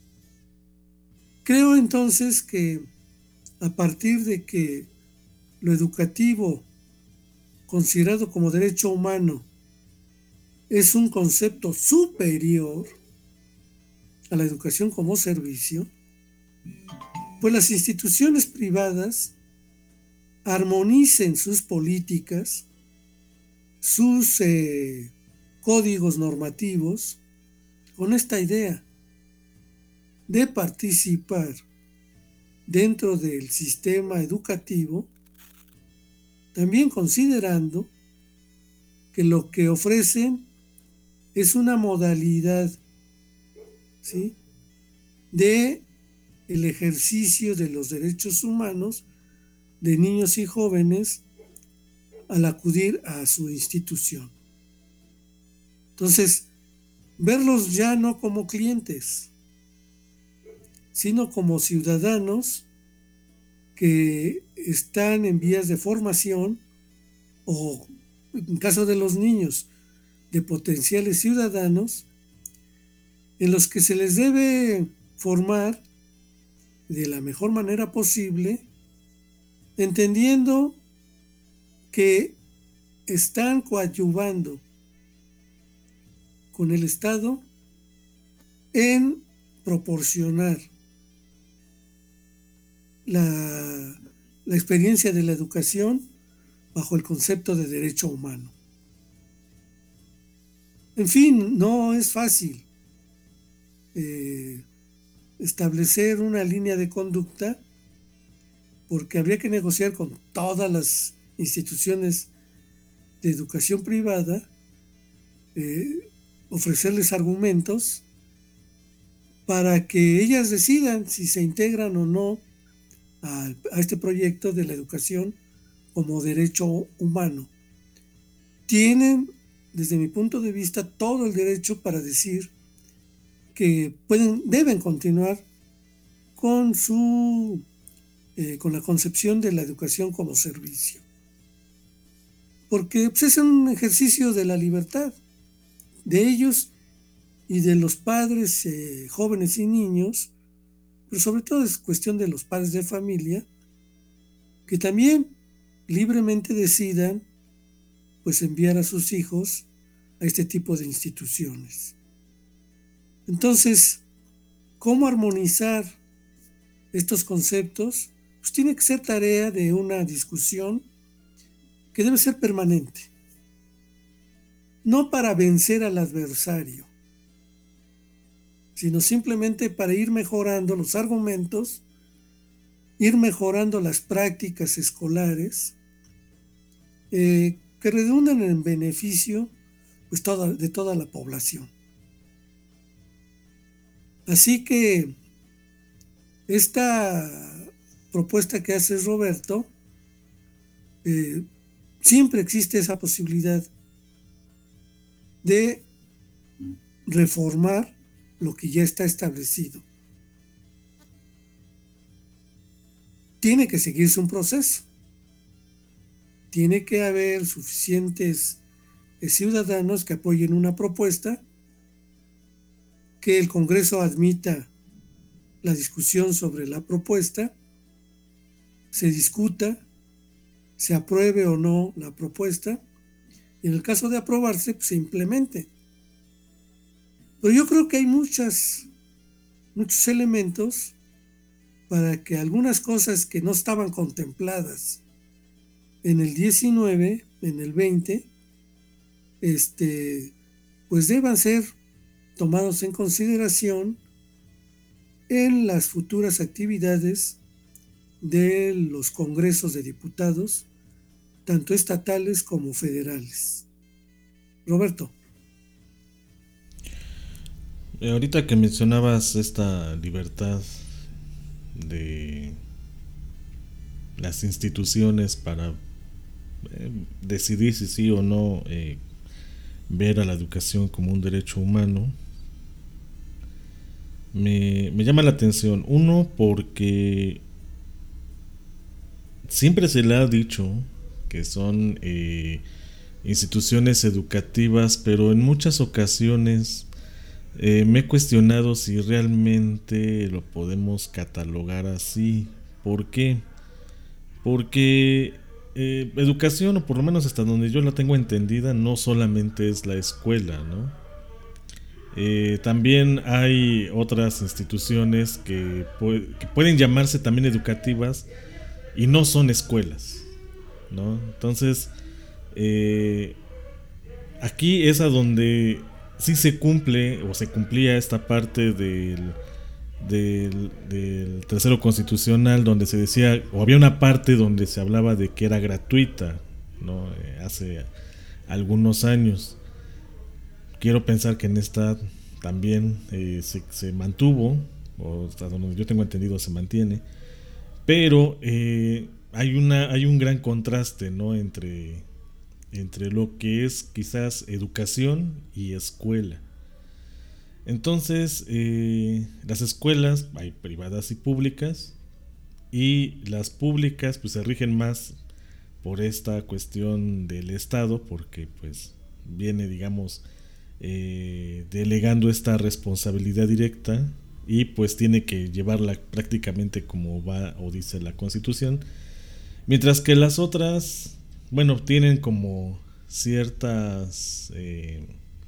Creo entonces que a partir de que lo educativo, considerado como derecho humano, es un concepto superior a la educación como servicio, pues las instituciones privadas armonicen sus políticas, sus eh, códigos normativos con esta idea de participar dentro del sistema educativo, también considerando que lo que ofrecen es una modalidad, ¿sí?, de el ejercicio de los derechos humanos de niños y jóvenes al acudir a su institución. Entonces, verlos ya no como clientes, sino como ciudadanos que están en vías de formación, o en caso de los niños, de potenciales ciudadanos, en los que se les debe formar de la mejor manera posible, entendiendo que están coadyuvando con el Estado en proporcionar la, la experiencia de la educación bajo el concepto de derecho humano. En fin, no es fácil eh, establecer una línea de conducta, porque habría que negociar con todas las instituciones de educación privada, eh, ofrecerles argumentos para que ellas decidan si se integran o no a, a este proyecto de la educación como derecho humano. Tienen, desde mi punto de vista, todo el derecho para decir que pueden, deben continuar con su eh, con la concepción de la educación como servicio, porque pues, es un ejercicio de la libertad de ellos y de los padres, eh, jóvenes y niños, pero sobre todo es cuestión de los padres de familia, que también libremente decidan pues enviar a sus hijos a este tipo de instituciones. Entonces, ¿cómo armonizar estos conceptos? Pues tiene que ser tarea de una discusión que debe ser permanente, no para vencer al adversario, sino simplemente para ir mejorando los argumentos, ir mejorando las prácticas escolares, eh, que redundan en beneficio pues, toda, de toda la población. Así que esta propuesta que hace Roberto, eh, siempre existe esa posibilidad de reformar lo que ya está establecido. Tiene que seguirse un proceso. Tiene que haber suficientes eh, ciudadanos que apoyen una propuesta, que el Congreso admita la discusión sobre la propuesta, se discuta, se apruebe o no la propuesta, y en el caso de aprobarse, pues, se implemente. Pero yo creo que hay muchas, muchos elementos para que algunas cosas que no estaban contempladas en el diecinueve, en el veinte, este, pues deban ser tomados en consideración en las futuras actividades de los congresos de diputados, tanto estatales como federales. Roberto. Ahorita que mencionabas esta libertad de las instituciones para eh, decidir si sí o no eh, ver a la educación como un derecho humano, me, me llama la atención. Uno, porque siempre se le ha dicho que son eh, instituciones educativas, pero en muchas ocasiones eh, me he cuestionado si realmente lo podemos catalogar así. ¿Por qué? Porque eh, educación, o por lo menos hasta donde yo la tengo entendida, no solamente es la escuela, ¿no? Eh, también hay otras instituciones que, pu- que pueden llamarse también educativas y no son escuelas, ¿no? Entonces, eh, aquí es a donde sí se cumple o se cumplía esta parte del, del, del tercero constitucional, donde se decía, o había una parte donde se hablaba de que era gratuita, ¿no? Eh, hace algunos años. Quiero pensar que en esta también eh, se, se mantuvo, o hasta donde yo tengo entendido se mantiene, pero eh, hay una hay un gran contraste, ¿no? entre, entre lo que es quizás educación y escuela. Entonces, eh, las escuelas hay privadas y públicas, y las públicas pues se rigen más por esta cuestión del Estado, porque pues viene, digamos, eh, delegando esta responsabilidad directa, y pues tiene que llevarla prácticamente como va o dice la Constitución, mientras que las otras, bueno, tienen como ciertas eh,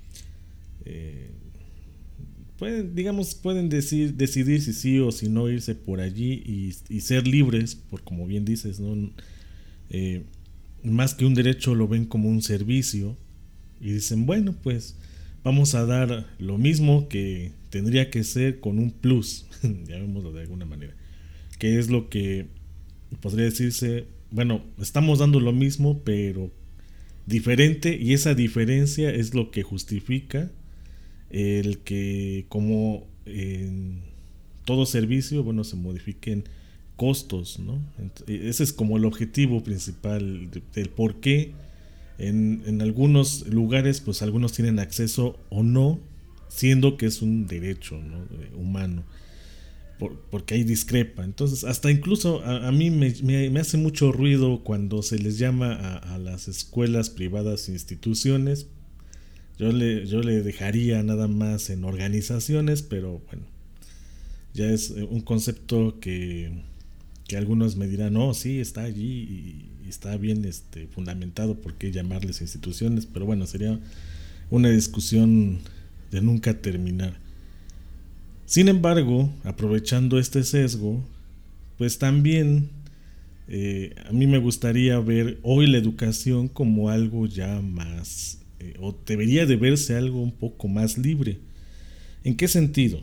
eh, pueden, digamos, pueden decir, decidir si sí o si no irse por allí, y, y ser libres, por como bien dices, ¿no? Eh, más que un derecho lo ven como un servicio, y dicen, bueno, pues vamos a dar lo mismo que tendría que ser con un plus, llamémoslo de alguna manera, que es lo que podría decirse, bueno, estamos dando lo mismo pero diferente, y esa diferencia es lo que justifica el que, como en todo servicio, bueno, se modifiquen costos, ¿no? Ese es como el objetivo principal de, del por qué en, en algunos lugares pues algunos tienen acceso o no, siendo que es un derecho, ¿no? humano, por, porque ahí discrepa. Entonces hasta incluso a, a mí me, me, me hace mucho ruido cuando se les llama a, a las escuelas privadas instituciones. Yo le, yo le dejaría nada más en organizaciones, pero bueno, ya es un concepto que, que algunos me dirán, no, sí, está allí y, y está bien este, fundamentado, por qué llamarles instituciones, pero bueno, sería una discusión de nunca terminar. Sin embargo, aprovechando este sesgo, pues también eh, a mí me gustaría ver hoy la educación como algo ya más, eh, o debería de verse algo un poco más libre. ¿En qué sentido?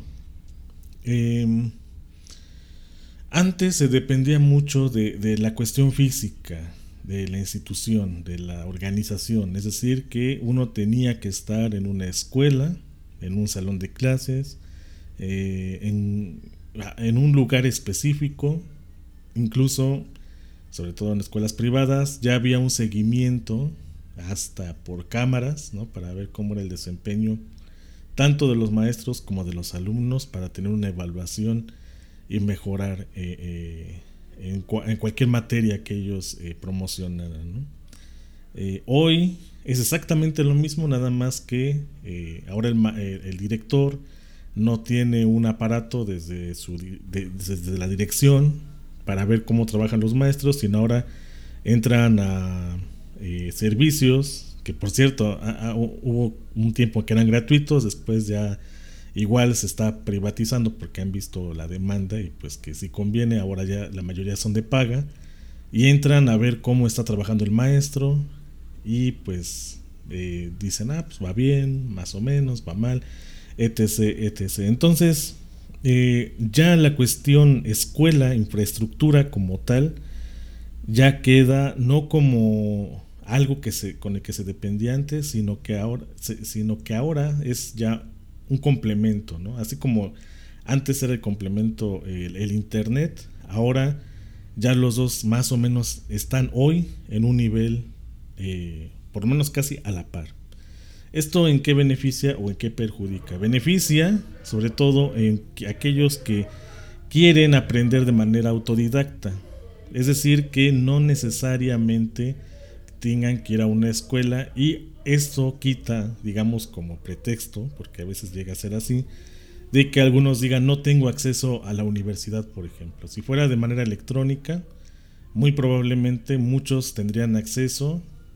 Eh, antes se dependía mucho de, de la cuestión física de la institución, de la organización, es decir, que uno tenía que estar en una escuela, en un salón de clases, eh, en, en un lugar específico, incluso, sobre todo en escuelas privadas, ya había un seguimiento hasta por cámaras, ¿no? Para ver cómo era el desempeño tanto de los maestros como de los alumnos, para tener una evaluación y mejorar eh, eh, en, cu- en cualquier materia que ellos eh, promocionaran, ¿no? Eh, hoy es exactamente lo mismo, nada más que eh, ahora el, ma- el, el director no tiene un aparato desde, su, de, desde la dirección para ver cómo trabajan los maestros, sino ahora entran a eh, servicios que, por cierto, a, a, hubo un tiempo que eran gratuitos, después ya igual se está privatizando porque han visto la demanda y pues que sí conviene. Ahora ya la mayoría son de paga y entran a ver cómo está trabajando el maestro, y pues eh, dicen, ah, pues va bien, más o menos, va mal, etc, etcétera. Entonces, eh, ya la cuestión escuela, infraestructura como tal, ya queda no como algo que se, con el que se dependía antes, sino que ahora, sino que ahora es ya un complemento, ¿no? Así como antes era el complemento el, el internet, ahora ya los dos más o menos están hoy en un nivel eh, por lo menos casi a la par. ¿Esto en qué beneficia o en qué perjudica? Beneficia sobre todo en que aquellos que quieren aprender de manera autodidacta, es decir, que no necesariamente tengan que ir a una escuela, y esto quita, digamos, como pretexto, porque a veces llega a ser así, de que algunos digan no tengo acceso a la universidad, por ejemplo. Si fuera de manera electrónica, muy probablemente muchos tendrían acceso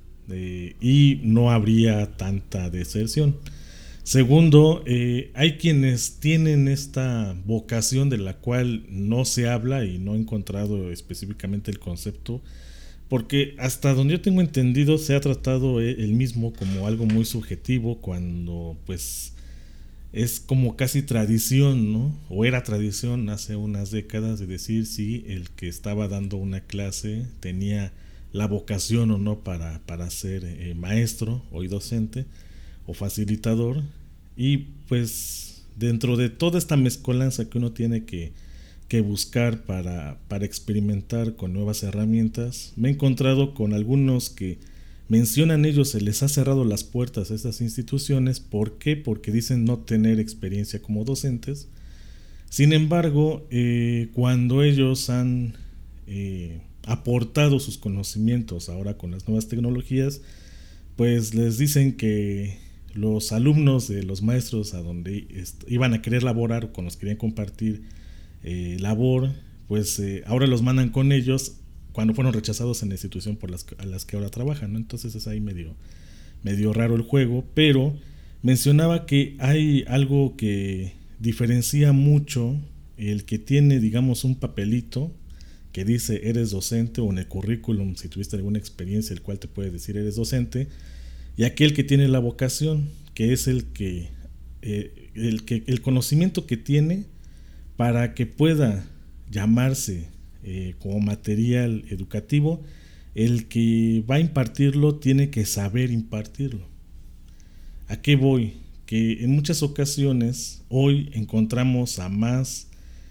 eh, y no habría tanta deserción. Segundo, eh, hay quienes tienen esta vocación de la cual no se habla y no he encontrado específicamente el concepto, porque hasta donde yo tengo entendido se ha tratado el mismo como algo muy subjetivo, cuando pues es como casi tradición, ¿no? O era tradición hace unas décadas de decir si el que estaba dando una clase tenía la vocación o no para, para ser eh, maestro o docente o facilitador. Y pues dentro de toda esta mezcolanza que uno tiene que, que buscar para, para experimentar con nuevas herramientas, me he encontrado con algunos que mencionan ellos se les ha cerrado las puertas a estas instituciones. ¿Por qué? Porque dicen no tener experiencia como docentes. Sin embargo, eh, cuando ellos han eh, aportado sus conocimientos ahora con las nuevas tecnologías, pues les dicen que los alumnos de los maestros a donde est- iban a querer laborar o con los que querían compartir eh, labor, pues eh, ahora los mandan con ellos cuando fueron rechazados en la institución por las que, a las que ahora trabajan, ¿no? Entonces es ahí medio, medio raro el juego, pero mencionaba que hay algo que diferencia mucho el que tiene, digamos, un papelito que dice eres docente, o en el currículum si tuviste alguna experiencia el cual te puede decir eres docente, y aquel que tiene la vocación, que es el que, eh, el que el conocimiento que tiene para que pueda llamarse Eh, como material educativo. El que va a impartirlo tiene que saber impartirlo. ¿A qué voy? Que en muchas ocasiones hoy encontramos a más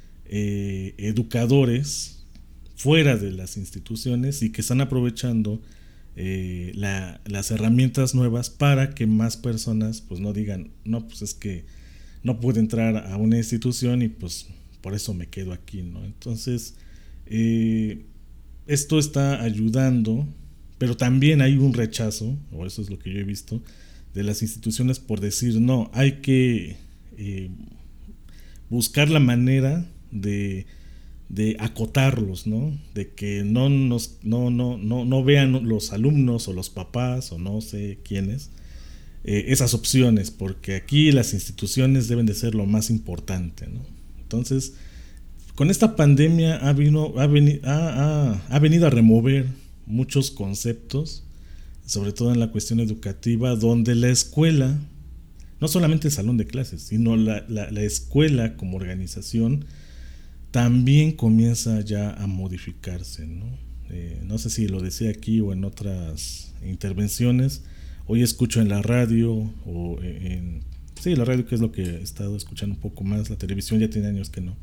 eh, educadores fuera de las instituciones y que están aprovechando eh, la, las herramientas nuevas para que más personas pues no digan no, pues es que no puedo entrar a una institución y pues por eso me quedo aquí, ¿no? Entonces Eh, esto está ayudando, pero también hay un rechazo, o eso es lo que yo he visto, de las instituciones por decir no, hay que eh, buscar la manera de, de acotarlos, ¿no? De que no, nos, no, no, no, no vean los alumnos o los papás o no sé quiénes eh, esas opciones, porque aquí las instituciones deben de ser lo más importante, ¿no? Entonces, con esta pandemia ha, vino, ha, veni, ha, ha, ha venido a remover muchos conceptos, sobre todo en la cuestión educativa, donde la escuela, no solamente el salón de clases, sino la, la, la escuela como organización, también comienza ya a modificarse, ¿no? Eh, no sé si lo decía aquí o en otras intervenciones. Hoy escucho en la radio, o en, sí, la radio, que es lo que he estado escuchando un poco más, la televisión ya tiene años que no,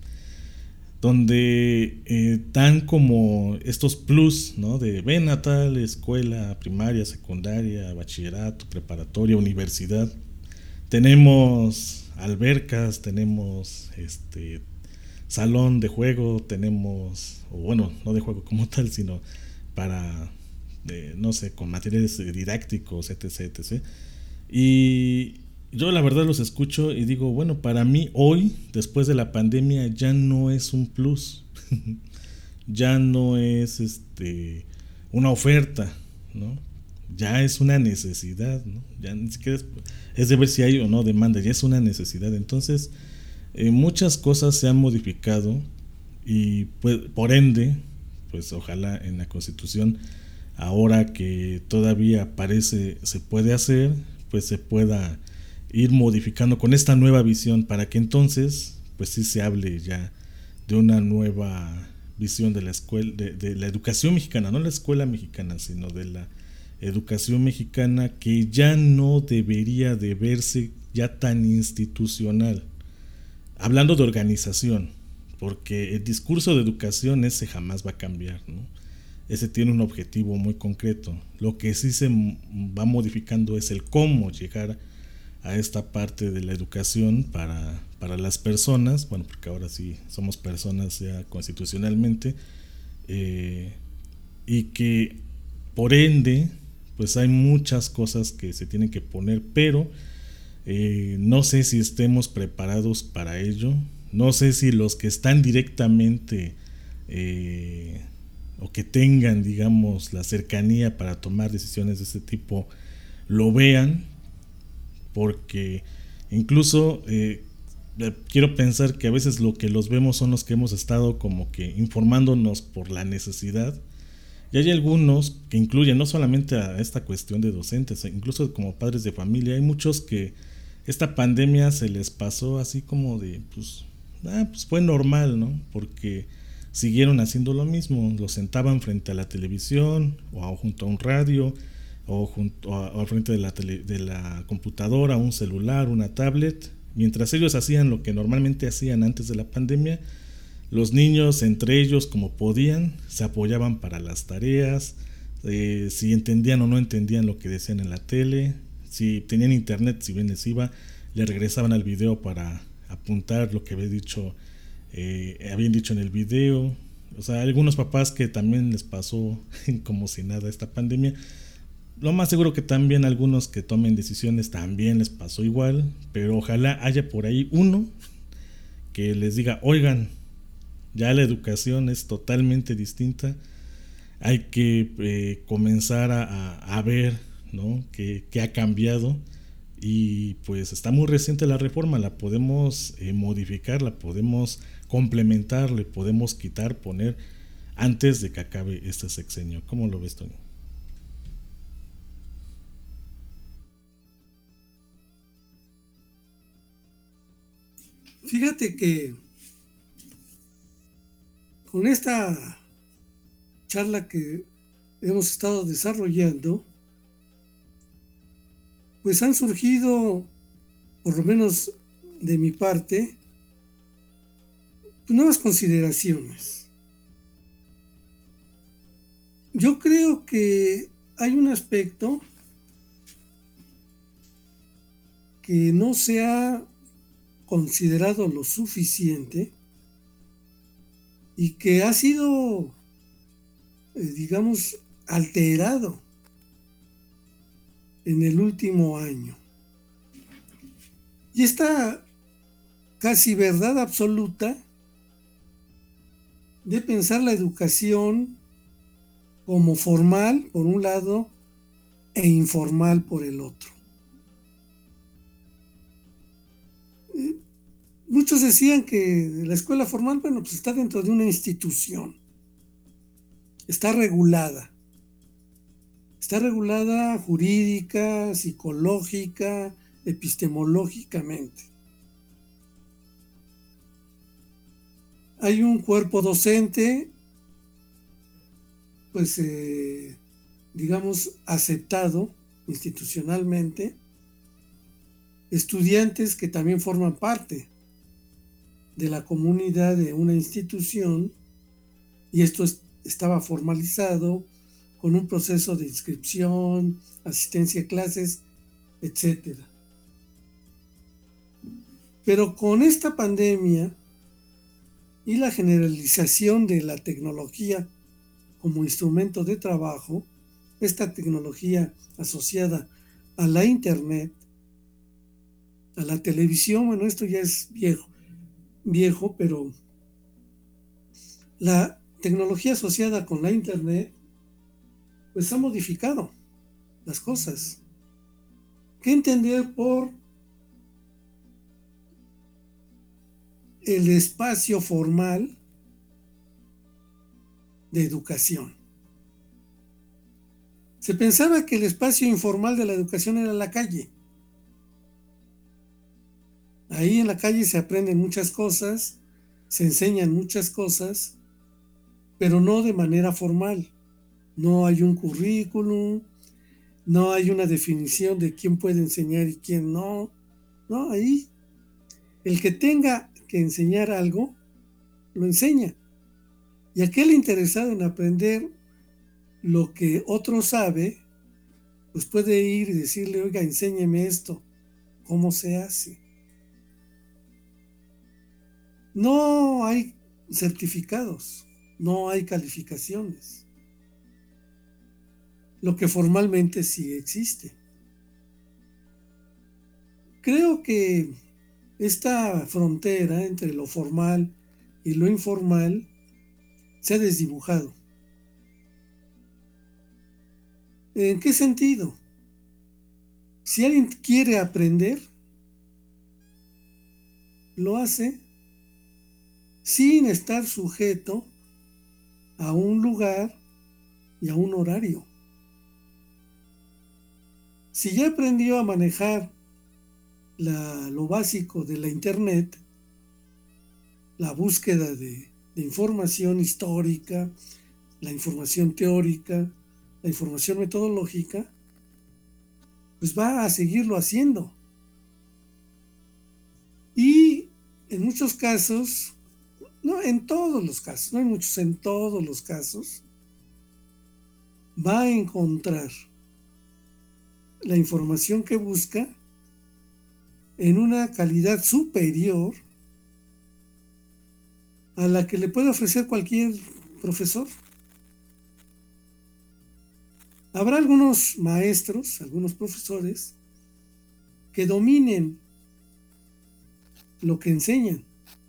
donde eh, dan como estos plus, ¿no? De ven a tal escuela primaria, secundaria, bachillerato, preparatoria, universidad. Tenemos albercas, tenemos este salón de juego, tenemos, o bueno, no de juego como tal, sino para, eh, no sé, con materiales didácticos, etc, etcétera. Y yo la verdad los escucho y digo, bueno, para mí hoy, después de la pandemia, ya no es un plus, ya no es este una oferta, ¿no? Ya es una necesidad, ¿no? Ya ni siquiera es, es de ver si hay o no demanda, ya es una necesidad. Entonces, eh, muchas cosas se han modificado y pues, por ende, pues ojalá en la Constitución ahora que todavía parece se puede hacer, pues se pueda ir modificando con esta nueva visión para que entonces pues sí se hable ya de una nueva visión de la escuela, de, de la educación mexicana, no la escuela mexicana, sino de la educación mexicana, que ya no debería de verse ya tan institucional, hablando de organización, porque el discurso de educación ese jamás va a cambiar, ¿no? Ese tiene un objetivo muy concreto. Lo que sí se va modificando es el cómo llegar a esta parte de la educación para, para las personas, bueno, porque ahora sí somos personas ya constitucionalmente, eh, y que por ende pues hay muchas cosas que se tienen que poner, pero eh, no sé si estemos preparados para ello, no sé si los que están directamente eh, o que tengan, digamos, la cercanía para tomar decisiones de este tipo lo vean, porque incluso eh, quiero pensar que a veces lo que los vemos son los que hemos estado como que informándonos por la necesidad, y hay algunos que incluyen no solamente a esta cuestión de docentes, incluso como padres de familia. Hay muchos que esta pandemia se les pasó así como de pues, ah, pues fue normal, ¿no? Porque siguieron haciendo lo mismo, los sentaban frente a la televisión o junto a un radio o junto a, o al frente de la, tele, de la computadora, un celular, una tablet, mientras ellos hacían lo que normalmente hacían antes de la pandemia. Los niños entre ellos como podían se apoyaban para las tareas, eh, si entendían o no entendían lo que decían en la tele, si tenían internet, si bien les iba, le regresaban al video para apuntar lo que había dicho, eh, habían dicho en el video. O sea, algunos papás que también les pasó como si nada esta pandemia. Lo más seguro que también algunos que tomen decisiones también les pasó igual, pero ojalá haya por ahí uno que les diga, oigan, ya la educación es totalmente distinta, hay que eh, comenzar a, a, a ver, ¿no? que, que ha cambiado, y pues está muy reciente la reforma, la podemos eh, modificar, la podemos complementar, le podemos quitar, poner antes de que acabe este sexenio. ¿Cómo lo ves, Tony? Fíjate que con esta charla que hemos estado desarrollando, pues han surgido, por lo menos de mi parte, nuevas consideraciones. Yo creo que hay un aspecto que no se ha considerado lo suficiente y que ha sido, eh, digamos, alterado en el último año. Y esta casi verdad absoluta de pensar la educación como formal por un lado e informal por el otro. Muchos decían que la escuela formal, bueno, pues está dentro de una institución, está regulada, está regulada jurídica, psicológica, epistemológicamente. Hay un cuerpo docente, pues, eh, digamos, aceptado institucionalmente, estudiantes que también forman parte de la comunidad de una institución, y esto es, estaba formalizado con un proceso de inscripción, asistencia a clases, etcétera. Pero con esta pandemia y la generalización de la tecnología como instrumento de trabajo, esta tecnología asociada a la internet, a la televisión, bueno, esto ya es viejo, viejo, pero la tecnología asociada con la internet pues ha modificado las cosas. ¿Qué entender por el espacio formal de educación? Se pensaba que el espacio informal de la educación era la calle. Ahí en la calle se aprenden muchas cosas, se enseñan muchas cosas, pero no de manera formal. No hay un currículum, no hay una definición de quién puede enseñar y quién no. No, ahí el que tenga que enseñar algo, lo enseña. Y aquel interesado en aprender lo que otro sabe, pues puede ir y decirle, oiga, enséñeme esto, ¿cómo se hace? No hay certificados, no hay calificaciones, lo que formalmente sí existe. Creo que esta frontera entre lo formal y lo informal se ha desdibujado. ¿En qué sentido? Si alguien quiere aprender, lo hace sin estar sujeto a un lugar y a un horario. Si ya aprendió a manejar la, lo básico de la internet, la búsqueda de, de información histórica, la información teórica, la información metodológica, pues va a seguirlo haciendo. Y en muchos casos, no en todos los casos, no en muchos, en todos los casos, va a encontrar la información que busca en una calidad superior a la que le puede ofrecer cualquier profesor. Habrá algunos maestros, algunos profesores, que dominen lo que enseñan.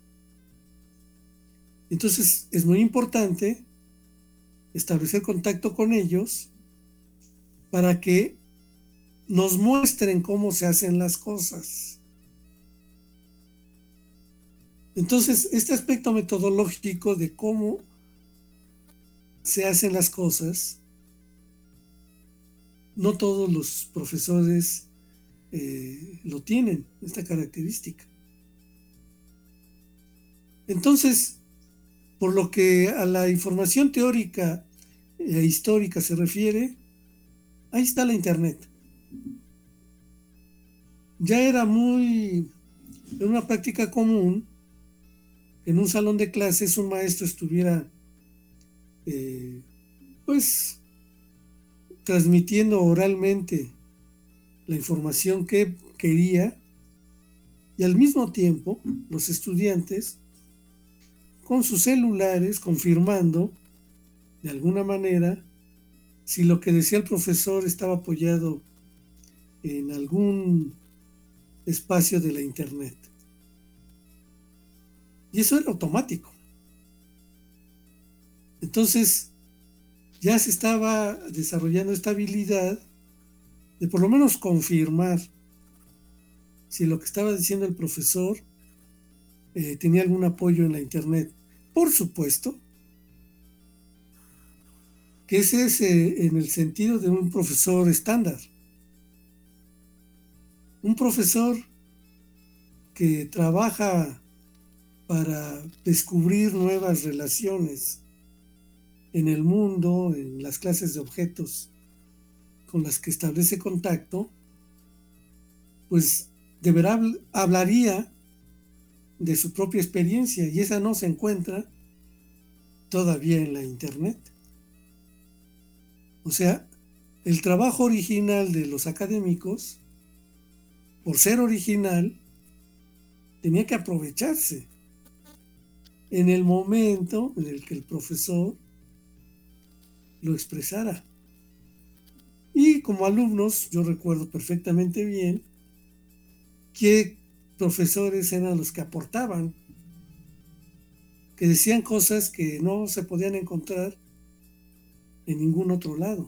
Entonces es muy importante establecer contacto con ellos para que nos muestren cómo se hacen las cosas. Entonces, este aspecto metodológico de cómo se hacen las cosas, no todos los profesores eh, lo tienen, esta característica. Entonces, por lo que a la información teórica e histórica se refiere, ahí está la internet. Ya era muy, era una práctica común que en un salón de clases un maestro estuviera eh, pues transmitiendo oralmente la información que quería y al mismo tiempo los estudiantes con sus celulares confirmando de alguna manera si lo que decía el profesor estaba apoyado en algún espacio de la internet. Y eso era automático. Entonces ya se estaba desarrollando esta habilidad de por lo menos confirmar si lo que estaba diciendo el profesor eh, tenía algún apoyo en la internet. Por supuesto que ese es eh, en el sentido de un profesor estándar. Un profesor que trabaja para descubrir nuevas relaciones en el mundo, en las clases de objetos con las que establece contacto, pues deberá, hablaría de su propia experiencia y esa no se encuentra todavía en la internet. O sea, el trabajo original de los académicos, por ser original, tenía que aprovecharse en el momento en el que el profesor lo expresara. Y como alumnos, yo recuerdo perfectamente bien qué profesores eran los que aportaban, que decían cosas que no se podían encontrar en ningún otro lado.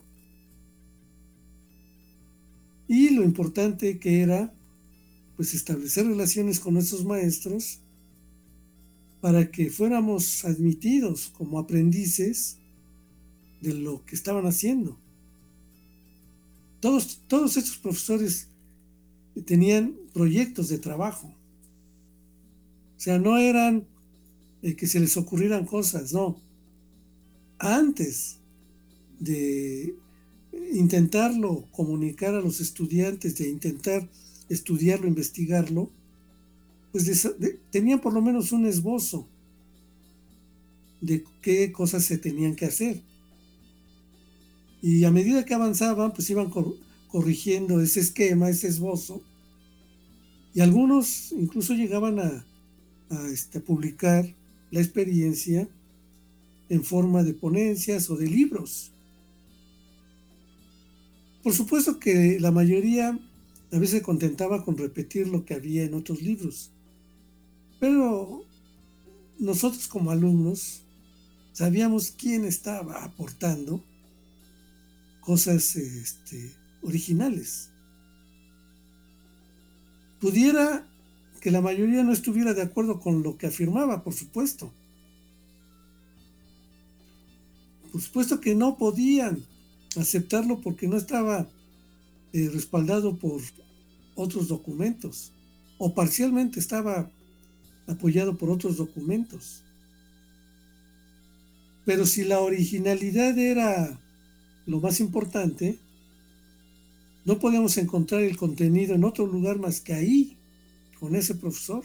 Y lo importante que era, pues, establecer relaciones con nuestros maestros para que fuéramos admitidos como aprendices de lo que estaban haciendo. Todos, todos estos profesores tenían proyectos de trabajo. O sea, no eran eh, que se les ocurrieran cosas, no. Antes de intentarlo comunicar a los estudiantes, de intentar estudiarlo, investigarlo, pues de, de, tenían por lo menos un esbozo de qué cosas se tenían que hacer. Y a medida que avanzaban, pues iban cor corrigiendo ese esquema, ese esbozo. Y algunos incluso llegaban a, a este, publicar la experiencia en forma de ponencias o de libros. Por supuesto que la mayoría a veces se contentaba con repetir lo que había en otros libros. Pero nosotros como alumnos sabíamos quién estaba aportando cosas este, originales. Pudiera que la mayoría no estuviera de acuerdo con lo que afirmaba, por supuesto. Por supuesto que no podían aceptarlo porque no estaba eh, respaldado por otros documentos, o parcialmente estaba apoyado por otros documentos. Pero si la originalidad era lo más importante, no podíamos encontrar el contenido en otro lugar más que ahí, con ese profesor.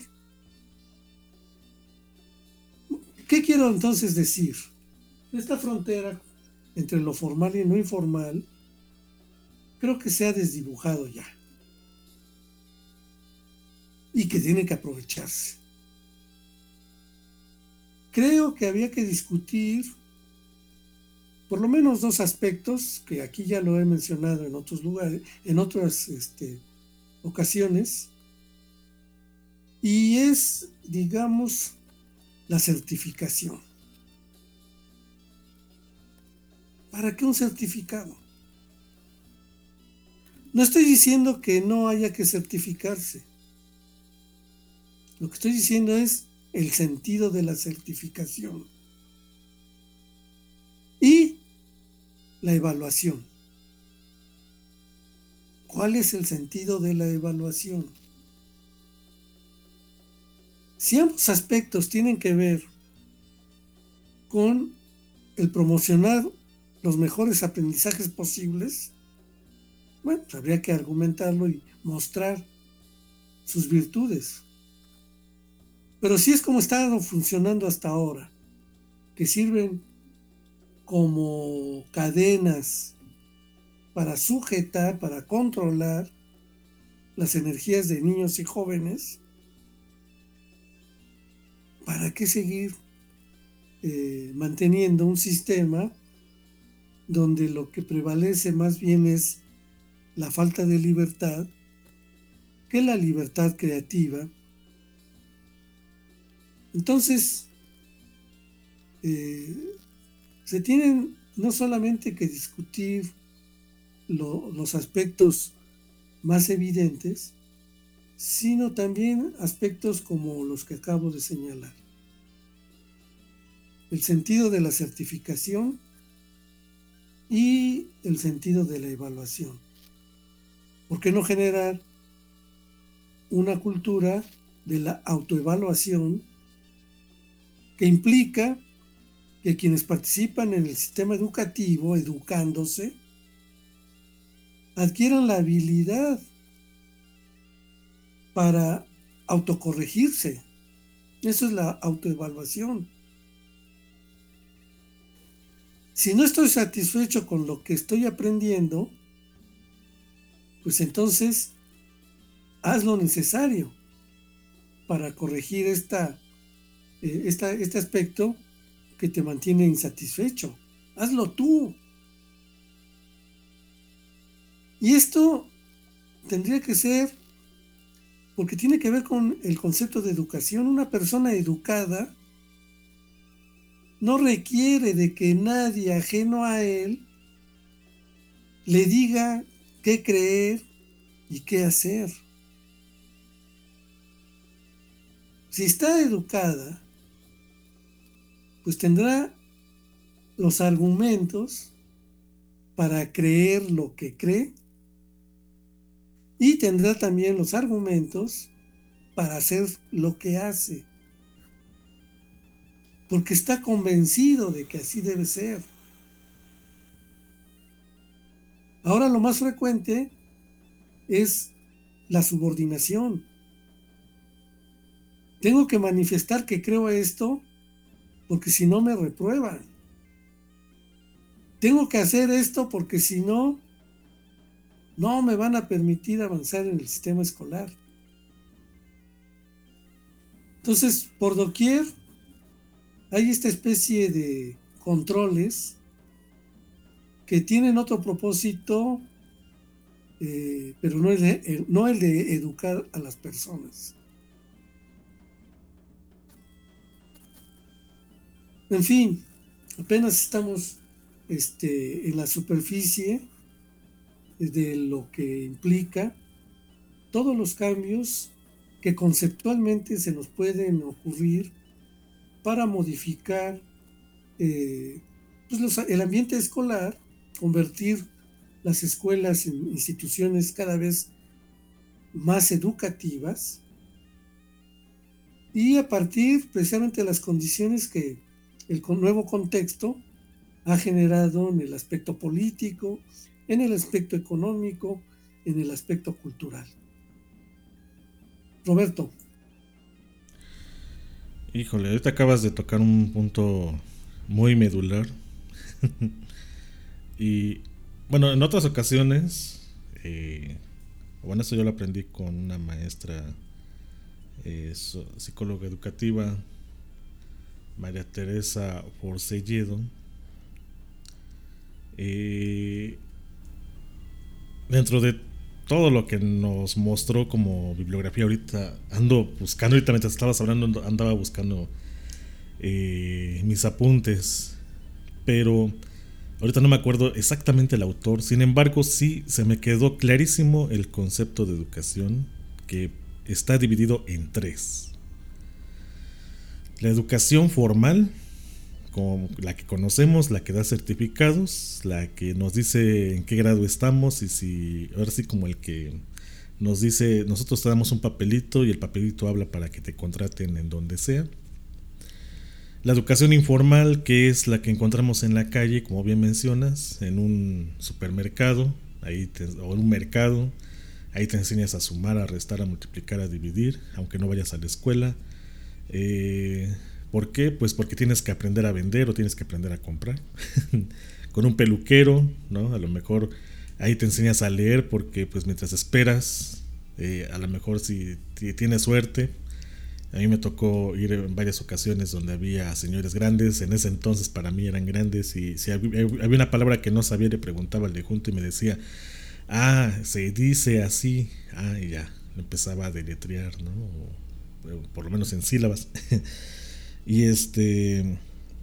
¿Qué quiero entonces decir? Esta frontera entre lo formal y lo informal creo que se ha desdibujado ya y que tiene que aprovecharse. Creo que había que discutir por lo menos dos aspectos, que aquí ya lo he mencionado en otros lugares, en otras este, ocasiones, y es, digamos, la certificación. ¿Para qué un certificado? No estoy diciendo que no haya que certificarse. Lo que estoy diciendo es el sentido de la certificación y la evaluación. ¿Cuál es el sentido de la evaluación? Si ambos aspectos tienen que ver con el promocionar los mejores aprendizajes posibles, bueno, pues habría que argumentarlo y mostrar sus virtudes. Pero si es como está funcionando hasta ahora, que sirven como cadenas para sujetar, para controlar las energías de niños y jóvenes, ¿para qué seguir eh, manteniendo un sistema donde lo que prevalece más bien es la falta de libertad que la libertad creativa? Entonces, eh, se tienen no solamente que discutir lo, los aspectos más evidentes, sino también aspectos como los que acabo de señalar. El sentido de la certificación y el sentido de la evaluación. ¿Por qué no generar una cultura de la autoevaluación que implica que quienes participan en el sistema educativo, educándose, adquieran la habilidad para autocorregirse? Eso es la autoevaluación. Si no estoy satisfecho con lo que estoy aprendiendo, pues entonces haz lo necesario para corregir esta, eh, esta, este aspecto que te mantiene insatisfecho. Hazlo tú. Y esto tendría que ser, porque tiene que ver con el concepto de educación. Una persona educada no requiere de que nadie ajeno a él le diga qué creer y qué hacer. Si está educada, pues tendrá los argumentos para creer lo que cree y tendrá también los argumentos para hacer lo que hace, porque está convencido de que así debe ser. Ahora lo más frecuente es la subordinación. Tengo que manifestar que creo esto porque si no me reprueban. Tengo que hacer esto porque si no, no me van a permitir avanzar en el sistema escolar. Entonces, por doquier hay esta especie de controles que tienen otro propósito, eh, pero no el, de, el, no el de educar a las personas. En fin, apenas estamos este, en la superficie de lo que implica todos los cambios que conceptualmente se nos pueden ocurrir para modificar eh, pues los, el ambiente escolar, convertir las escuelas en instituciones cada vez más educativas y a partir precisamente de las condiciones que el nuevo contexto ha generado en el aspecto político, en el aspecto económico, en el aspecto cultural. Roberto. Híjole, ahorita acabas de tocar un punto muy medular. Y bueno, en otras ocasiones, eh, bueno, eso yo lo aprendí con una maestra eh, psicóloga educativa, María Teresa Forcelledo. Eh, dentro de todo lo que nos mostró como bibliografía, ahorita ando buscando, ahorita mientras estabas hablando andaba buscando eh, mis apuntes, pero ahorita no me acuerdo exactamente el autor. Sin embargo, sí se me quedó clarísimo el concepto de educación, que está dividido en tres: la educación formal, como la que conocemos, la que da certificados, la que nos dice en qué grado estamos, y si, ahora sí, como el que nos dice, nosotros te damos un papelito y el papelito habla para que te contraten en donde sea. La educación informal, que es la que encontramos en la calle, como bien mencionas, en un supermercado, ahí te, o en un mercado, ahí te enseñas a sumar, a restar, a multiplicar, a dividir, aunque no vayas a la escuela. Eh, ¿Por qué? Pues porque tienes que aprender a vender o tienes que aprender a comprar. Con un peluquero, ¿no? A lo mejor ahí te enseñas a leer porque pues mientras esperas, eh, a lo mejor si tienes suerte. A mí me tocó ir en varias ocasiones donde había señores grandes. En ese entonces para mí eran grandes, y si había una palabra que no sabía le preguntaba al de junto y me decía, ah, se dice así, ah, y ya empezaba a deletrear, ¿no? O, por lo menos en sílabas. Y este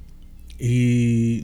y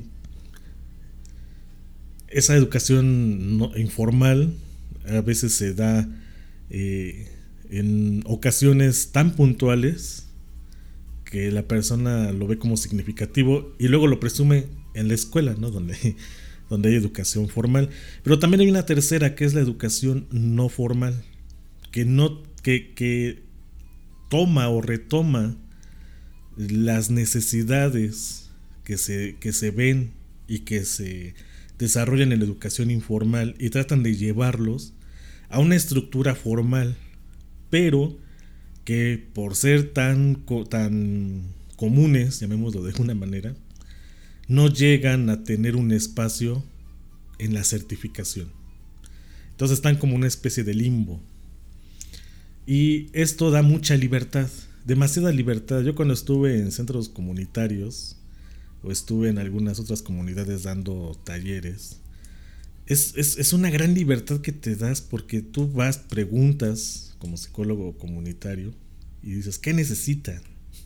esa educación no, informal a veces se da eh, en ocasiones tan puntuales que la persona lo ve como significativo y luego lo presume en la escuela, ¿no? Donde, donde hay educación formal. Pero también hay una tercera, que es la educación no formal, que no que, que toma o retoma las necesidades que se, que se ven y que se desarrollan en la educación informal y tratan de llevarlos a una estructura formal, pero que por ser tan, tan comunes, llamémoslo de una manera, no llegan a tener un espacio en la certificación. Entonces están como una especie de limbo. Y esto da mucha libertad, demasiada libertad. Yo cuando estuve en centros comunitarios o estuve en algunas otras comunidades dando talleres, es, es, es una gran libertad que te das, porque tú vas, preguntas como psicólogo comunitario y dices, ¿qué necesitan?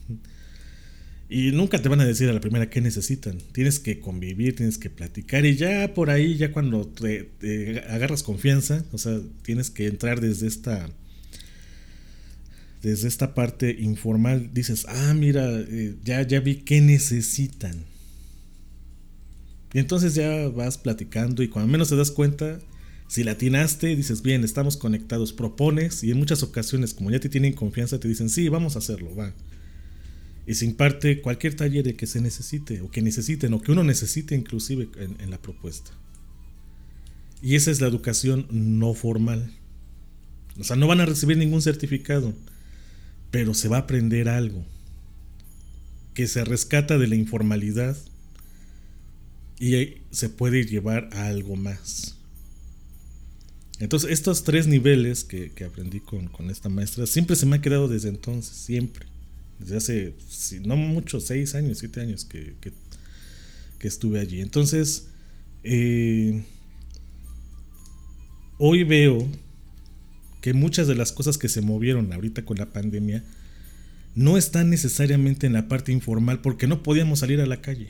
Y nunca te van a decir a la primera qué necesitan. Tienes que convivir, tienes que platicar, y ya por ahí, ya cuando te, te agarras confianza, o sea, tienes que entrar desde esta desde esta parte informal, dices, ah, mira, eh, ya, ya vi qué necesitan. Y entonces ya vas platicando y cuando menos te das cuenta, Si la atinaste, dices, bien, estamos conectados, propones, y en muchas ocasiones, como ya te tienen confianza, te dicen, sí, vamos a hacerlo, va. Y se imparte cualquier taller que se necesite, o que necesiten, o que uno necesite inclusive en, en la propuesta. Y esa es la educación no formal. O sea, no van a recibir ningún certificado, pero se va a aprender algo que se rescata de la informalidad y se puede llevar a algo más. Entonces estos tres niveles que, que aprendí con, con esta maestra siempre se me ha quedado desde entonces, siempre, desde hace si no mucho, seis años, siete años que, que, que estuve allí. Entonces eh, hoy veo que muchas de las cosas que se movieron ahorita con la pandemia no están necesariamente en la parte informal, porque no podíamos salir a la calle.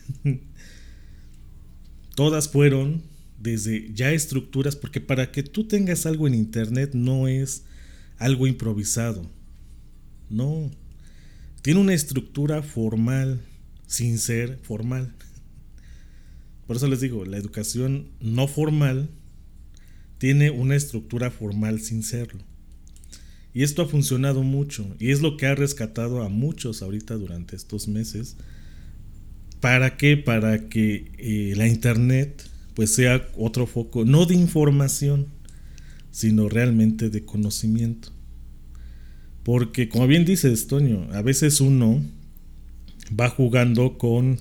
Todas fueron desde ya estructuras, porque para que tú tengas algo en internet no es algo improvisado, no, tiene una estructura formal sin ser formal. Por eso les digo, la educación no formal tiene una estructura formal sin serlo, y esto ha funcionado mucho y es lo que ha rescatado a muchos ahorita durante estos meses. ¿Para qué? Para que eh, la internet pues sea otro foco, no de información, sino realmente de conocimiento. Porque como bien dices, Toño, a veces uno va jugando con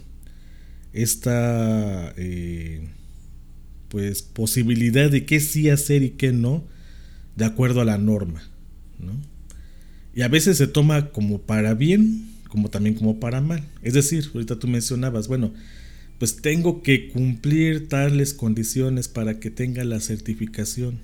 esta eh, pues posibilidad de qué sí hacer y qué no, de acuerdo a la norma, ¿no? Y a veces se toma como para bien, como también como para mal. Es decir, ahorita tú mencionabas, bueno, pues tengo que cumplir tales condiciones para que tenga la certificación.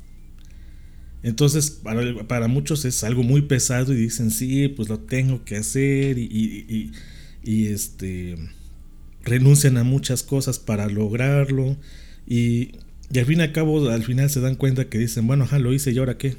Entonces para, para muchos es algo muy pesado y dicen, sí, pues lo tengo que hacer, y, y, y, y este renuncian a muchas cosas para lograrlo, y, y al fin y al cabo al final se dan cuenta que dicen, bueno, ajá, lo hice, ¿y ahora qué?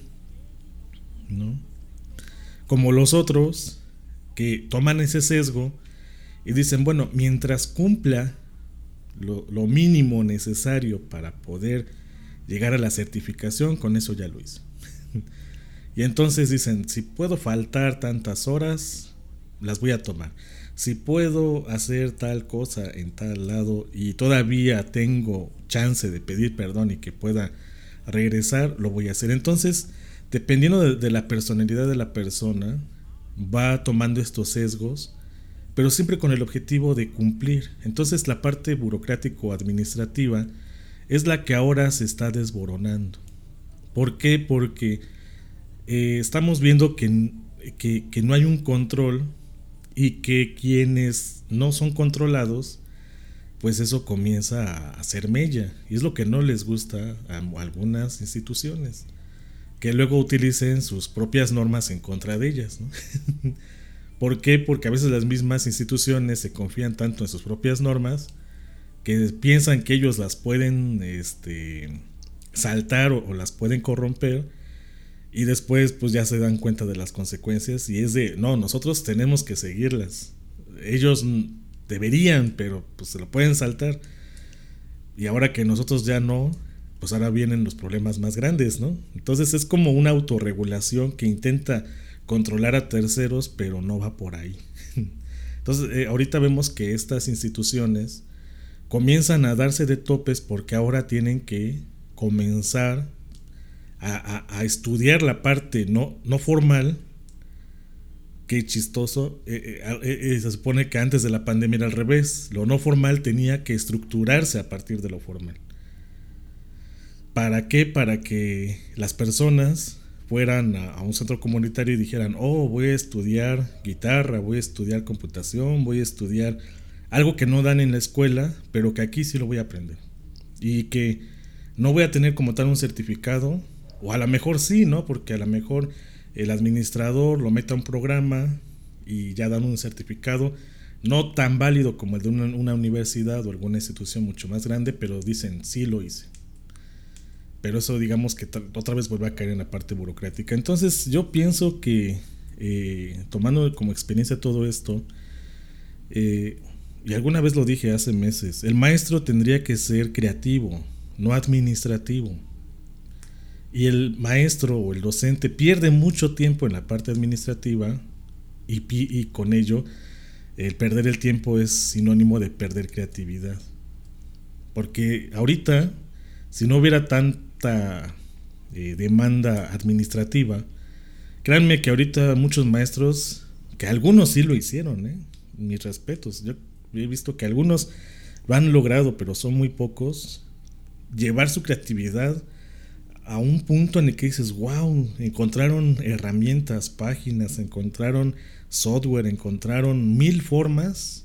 ¿No? Como los otros que toman ese sesgo y dicen, bueno, mientras cumpla lo, lo mínimo necesario para poder llegar a la certificación, con eso ya lo hice. Y entonces dicen, si puedo faltar tantas horas, las voy a tomar. Si puedo hacer tal cosa en tal lado y todavía tengo chance de pedir perdón y que pueda regresar, lo voy a hacer. Entonces, dependiendo de, de la personalidad de la persona, va tomando estos sesgos, pero siempre con el objetivo de cumplir. Entonces la parte burocrático-administrativa es la que ahora se está desboronando. ¿Por qué? Porque eh, estamos viendo que, que, que no hay un control, y que quienes no son controlados, pues eso comienza a hacer mella, y es lo que no les gusta a algunas instituciones, que luego utilicen sus propias normas en contra de ellas, ¿no? ¿Por qué? Porque a veces las mismas instituciones se confían tanto en sus propias normas que piensan que ellos las pueden este, saltar o, o las pueden corromper, y después pues ya se dan cuenta de las consecuencias, y es de, no, nosotros tenemos que seguirlas, ellos deberían, pero pues se lo pueden saltar, y ahora que nosotros ya no, pues ahora vienen los problemas más grandes, ¿no? Entonces es como una autorregulación que intenta controlar a terceros, pero no va por ahí. Entonces eh, ahorita vemos que estas instituciones comienzan a darse de topes, porque ahora tienen que comenzar a, a, a estudiar la parte no, no formal. Qué chistoso, eh, eh, eh, se supone que antes de la pandemia era al revés, lo no formal tenía que estructurarse a partir de lo formal. ¿Para qué? Para que las personas fueran a, a un centro comunitario y dijeran, oh, voy a estudiar guitarra, voy a estudiar computación, voy a estudiar algo que no dan en la escuela, pero que aquí sí lo voy a aprender, y que no voy a tener como tal un certificado, o a lo mejor sí, ¿no? Porque a lo mejor el administrador lo mete a un programa y ya dan un certificado no tan válido como el de una, una universidad o alguna institución mucho más grande, pero dicen, sí lo hice. Pero eso, digamos que t- otra vez vuelve a caer en la parte burocrática. Entonces yo pienso que eh, tomando como experiencia todo esto, eh, y alguna vez lo dije hace meses, el maestro tendría que ser creativo, no administrativo. y el maestro o el docente pierde mucho tiempo en la parte administrativa y, y con ello el perder el tiempo es sinónimo de perder creatividad. Porque ahorita, si no hubiera tanta eh, demanda administrativa, créanme que ahorita muchos maestros, que algunos sí lo hicieron, ¿eh? Mis respetos, yo he visto que algunos lo han logrado, pero son muy pocos, llevar su creatividad a un punto en el que dices, wow, encontraron herramientas, páginas, encontraron software, encontraron mil formas.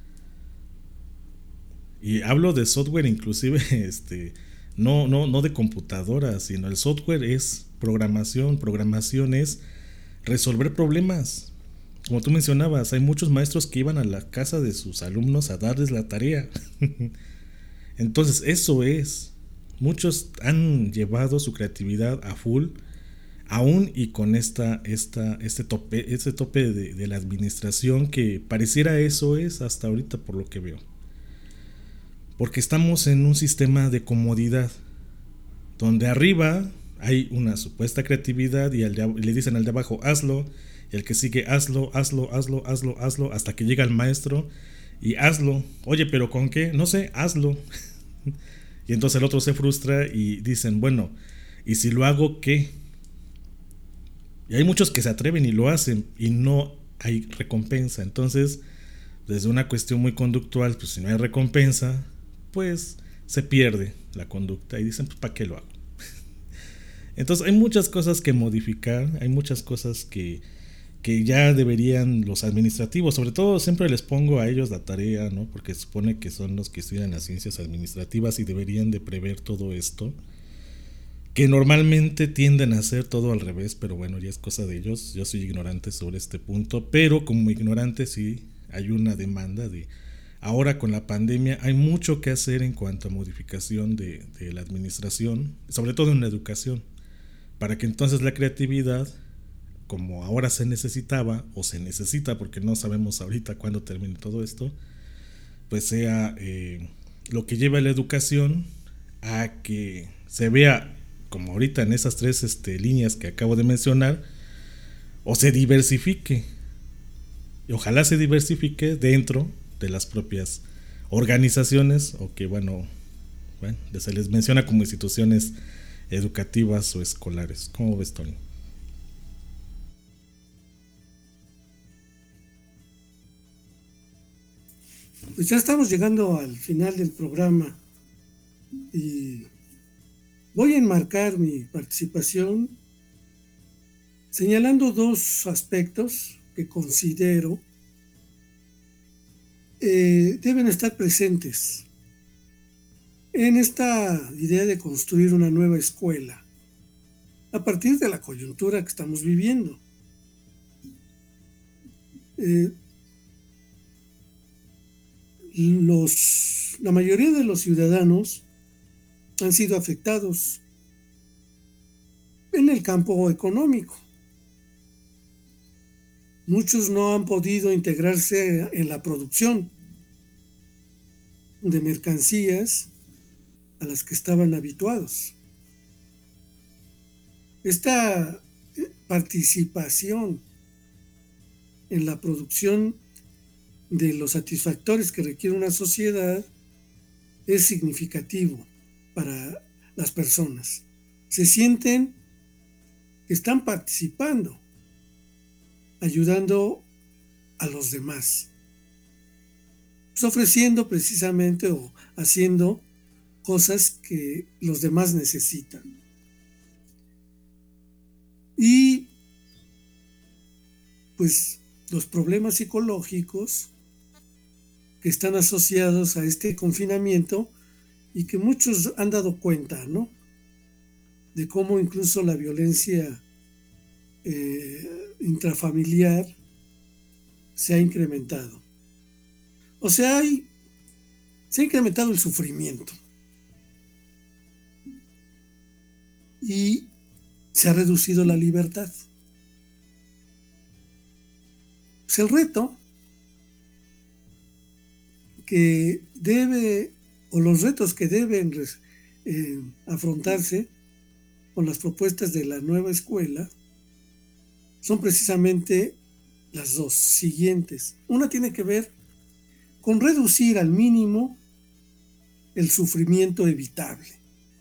Y hablo de software inclusive este, no, no, no de computadoras, sino el software es programación, programación es resolver problemas. Como tú mencionabas, hay muchos maestros que iban a la casa de sus alumnos a darles la tarea. Entonces eso es, muchos han llevado su creatividad a full, aún y con esta, esta, este tope, este tope de, de la administración que pareciera eso es hasta ahorita por lo que veo. Porque estamos en un sistema de comodidad, donde arriba hay una supuesta creatividad y al de, le dicen al de abajo hazlo, y el que sigue hazlo, hazlo, hazlo, hazlo, hazlo, hasta que llega el maestro y hazlo. Oye, ¿pero con qué? No sé, hazlo. Y entonces el otro se frustra y dicen, bueno, ¿y si lo hago qué? Y hay muchos que se atreven y lo hacen y no hay recompensa. Entonces, desde una cuestión muy conductual, pues si no hay recompensa, pues se pierde la conducta y dicen, pues ¿para qué lo hago? Entonces hay muchas cosas que modificar, hay muchas cosas que, que ya deberían los administrativos, sobre todo siempre les pongo a ellos la tarea, ¿no? Porque se supone que son los que estudian las ciencias administrativas y deberían de prever todo esto, que normalmente tienden a hacer todo al revés, pero bueno, ya es cosa de ellos. Yo soy ignorante sobre este punto, pero como ignorante sí hay una demanda de... Ahora con la pandemia hay mucho que hacer en cuanto a modificación de, de la administración, sobre todo en la educación, para que entonces la creatividad, como ahora se necesitaba o se necesita, porque no sabemos ahorita cuándo termine todo esto, pues sea eh, lo que lleva a la educación a que se vea, como ahorita en esas tres este, líneas que acabo de mencionar, o se diversifique, y ojalá se diversifique dentro de las propias organizaciones, o que bueno, bueno, se les menciona como instituciones educativas o escolares. ¿Cómo ves, Tony? Pues ya estamos llegando al final del programa y voy a enmarcar mi participación señalando dos aspectos que considero eh, deben estar presentes en esta idea de construir una nueva escuela a partir de la coyuntura que estamos viviendo. Eh, los, la mayoría de los ciudadanos han sido afectados en el campo económico. Muchos no han podido integrarse en la producción de mercancías a las que estaban habituados. Esta participación en la producción de los satisfactores que requiere una sociedad es significativo para las personas. Se sienten que están participando, ayudando a los demás, pues ofreciendo precisamente o haciendo cosas que los demás necesitan. Y pues los problemas psicológicos que están asociados a este confinamiento y que muchos han dado cuenta, ¿no? De cómo incluso la violencia eh, intrafamiliar se ha incrementado. O sea, hay, se ha incrementado el sufrimiento y se ha reducido la libertad. Pues el reto que debe, o los retos que deben eh, afrontarse o las propuestas de la nueva escuela son precisamente las dos siguientes. Una tiene que ver con reducir al mínimo el sufrimiento evitable.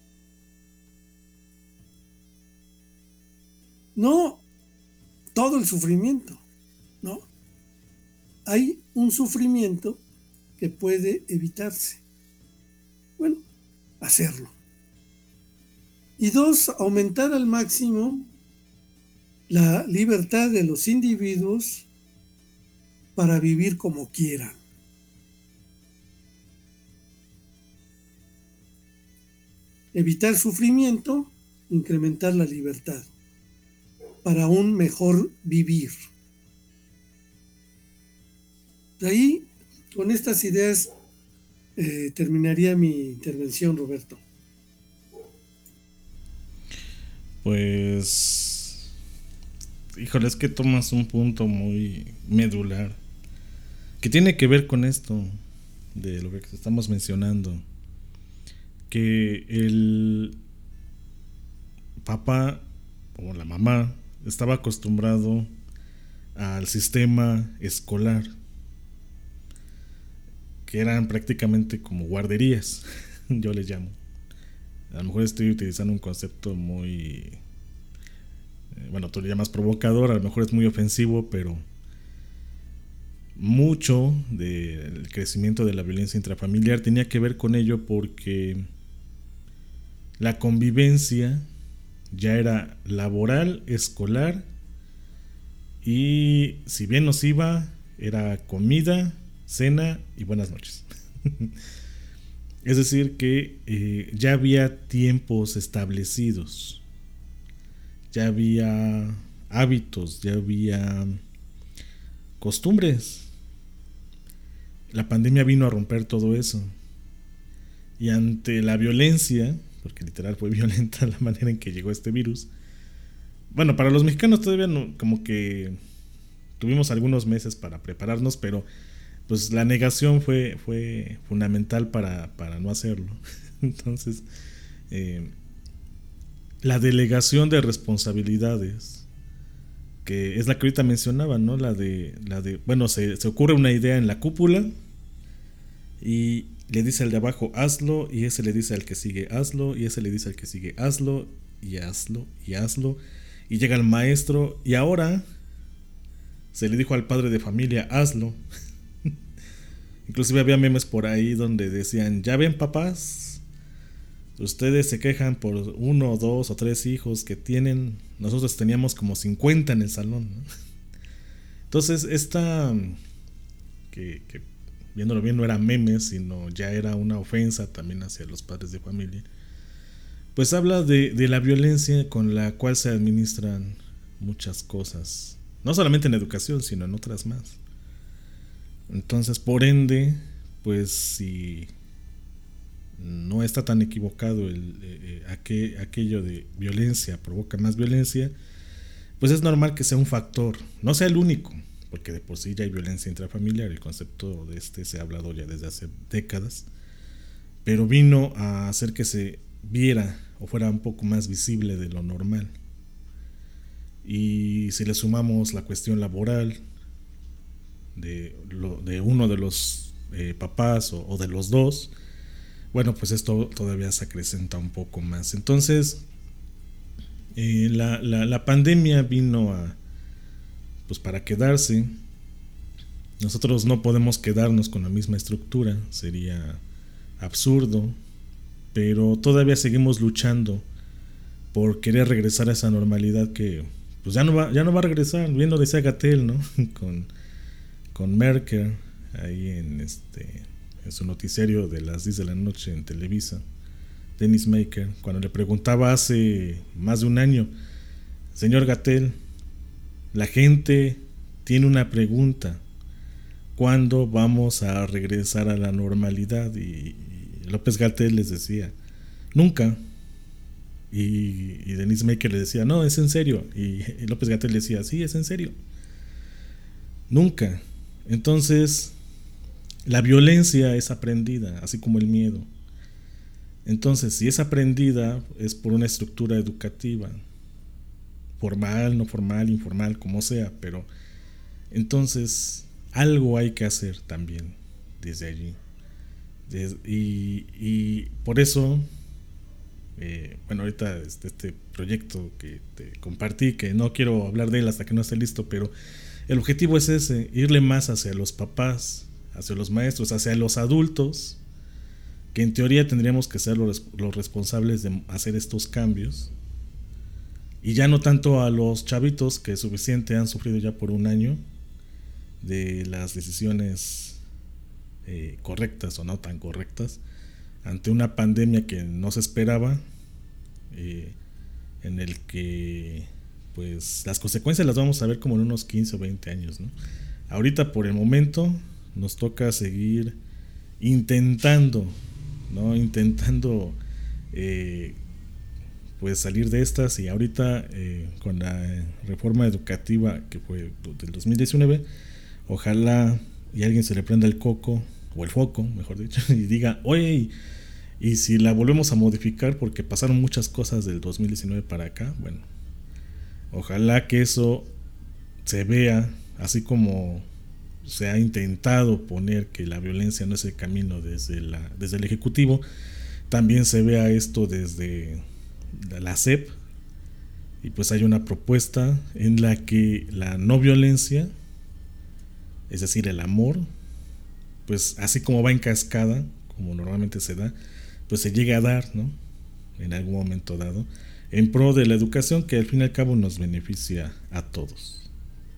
No todo el sufrimiento, ¿no? Hay un sufrimiento que puede evitarse. Bueno, hacerlo. Y dos, aumentar al máximo la libertad de los individuos para vivir como quieran. Evitar sufrimiento, incrementar la libertad para un mejor vivir. De ahí, con estas ideas, eh, terminaría mi intervención, Roberto. Pues, híjole, es que tomas un punto muy medular que tiene que ver con esto de lo que estamos mencionando, que el papá o la mamá estaba acostumbrado al sistema escolar, que eran prácticamente como guarderías, yo les llamo. A lo mejor estoy utilizando un concepto muy, eh, bueno, tú le llamas provocador, a lo mejor es muy ofensivo, pero mucho del crecimiento de la violencia intrafamiliar tenía que ver con ello, porque la convivencia ya era laboral, escolar, y si bien nos iba, era comida, cena y buenas noches. Es decir, que eh, ya había tiempos establecidos, ya había hábitos, ya había costumbres. La pandemia vino a romper todo eso. Y ante la violencia, porque literal fue violenta la manera en que llegó este virus, bueno, para los mexicanos todavía no, como que tuvimos algunos meses para prepararnos, pero pues la negación fue, fue fundamental para, para no hacerlo. Entonces, eh, la delegación de responsabilidades, que es la que ahorita mencionaba, ¿no? La de, la de bueno, se, se ocurre una idea en la cúpula y le dice al de abajo, hazlo, y ese le dice al que sigue, hazlo, y ese le dice al que sigue, hazlo, y hazlo, y hazlo, y llega el maestro, y ahora se le dijo al padre de familia, hazlo. Inclusive había memes por ahí donde decían, ya ven papás, ustedes se quejan por uno, dos o tres hijos que tienen, nosotros teníamos como cincuenta en el salón, ¿no? Entonces esta, que, que viéndolo bien no era memes, sino ya era una ofensa también hacia los padres de familia, pues habla de, de la violencia con la cual se administran muchas cosas, no solamente en educación, sino en otras más. Entonces, por ende, pues si no está tan equivocado el, eh, aquel, aquello de violencia provoca más violencia, pues es normal que sea un factor, no sea el único, porque de por sí ya hay violencia intrafamiliar, el concepto de este se ha hablado ya desde hace décadas, pero vino a hacer que se viera o fuera un poco más visible de lo normal. Y si le sumamos la cuestión laboral de, lo, de uno de los eh, papás o, o de los dos, bueno, pues esto todavía se acrecenta un poco más. Entonces, eh, la, la, la pandemia vino a, pues para quedarse. Nosotros no podemos quedarnos con la misma estructura, sería absurdo, pero todavía seguimos luchando por querer regresar a esa normalidad que pues ya no va, ya no va a regresar. Bien lo decía Gatell, ¿no? con, con Merkel ahí en este en su noticiario de las diez de la noche en Televisa, Dennis Maker, cuando le preguntaba hace más de un año, señor Gatell, la gente tiene una pregunta, ¿cuándo vamos a regresar a la normalidad? Y, y López Gatell les decía, nunca. Y, y Denise Maker le decía, no, es en serio. Y, y López Gatell le decía, sí, es en serio. Nunca. Entonces, la violencia es aprendida, así como el miedo. Entonces, si es aprendida, es por una estructura educativa, formal, no formal, informal, como sea, pero entonces algo hay que hacer también desde allí. Des, y, y por eso, eh, bueno, ahorita este, este proyecto que te compartí, que no quiero hablar de él hasta que no esté listo, pero el objetivo es ese, irle más hacia los papás, hacia los maestros, hacia los adultos, que en teoría tendríamos que ser los, los responsables de hacer estos cambios, y ya no tanto a los chavitos que suficiente han sufrido ya por un año de las decisiones eh, correctas o no tan correctas ante una pandemia que no se esperaba, eh, en el que pues las consecuencias las vamos a ver como en unos quince o veinte años, ¿no? Ahorita por el momento nos toca seguir intentando, ¿no? Intentando eh, pues salir de estas, y ahorita eh, con la reforma educativa que fue del dos mil diecinueve, ojalá y alguien se le prenda el coco, o el foco, mejor dicho, y diga, oye, y, y si la volvemos a modificar, porque pasaron muchas cosas del dos mil diecinueve para acá, bueno, ojalá que eso se vea, así como se ha intentado poner que la violencia no es el camino desde, la, desde el Ejecutivo, también se vea esto desde la S E P, y pues hay una propuesta en la que la no violencia, es decir, el amor, pues así como va en cascada, como normalmente se da, pues se llega a dar, ¿no? En algún momento dado, en pro de la educación, que al fin y al cabo nos beneficia a todos.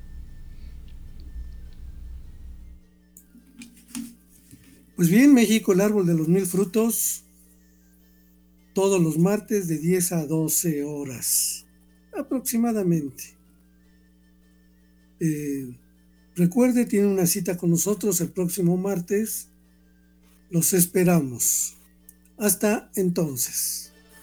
Pues bien, México, el árbol de los mil frutos, todos los martes de diez a doce horas, aproximadamente. Eh, recuerde, tiene una cita con nosotros el próximo martes. Los esperamos. Hasta entonces.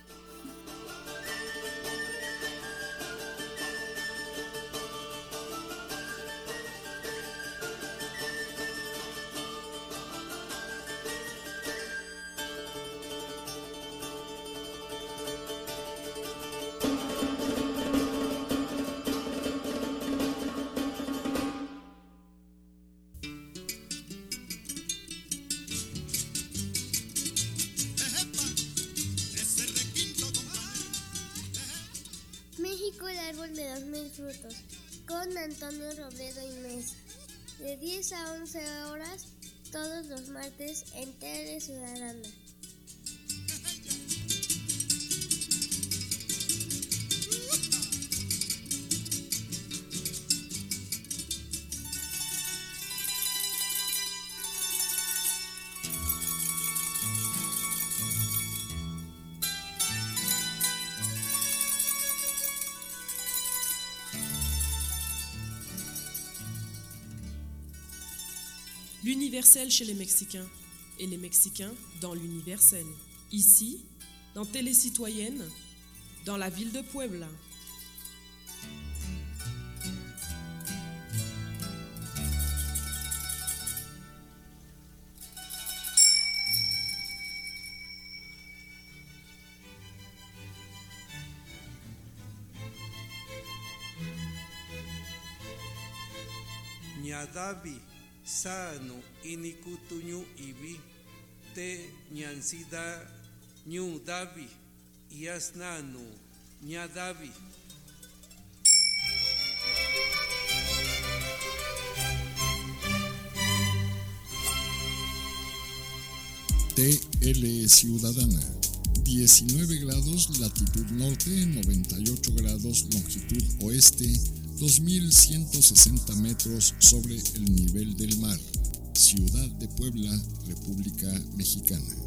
México, el árbol de los mil frutos, con Antonio Robledo y Mesa, de diez a once horas, todos los martes en Tele Ciudadana. L'universel chez les Mexicains et les Mexicains dans l'universel. Ici, dans Télé Citoyenne, dans la ville de Puebla. Ñadavi sano inikutuñu ibi te ñansida ñu davi yasnanu ñadavi. T L Ciudadana, diecinueve grados latitud norte, noventa y ocho grados longitud oeste, dos mil ciento sesenta metros sobre el nivel del mar. Ciudad de Puebla, República Mexicana.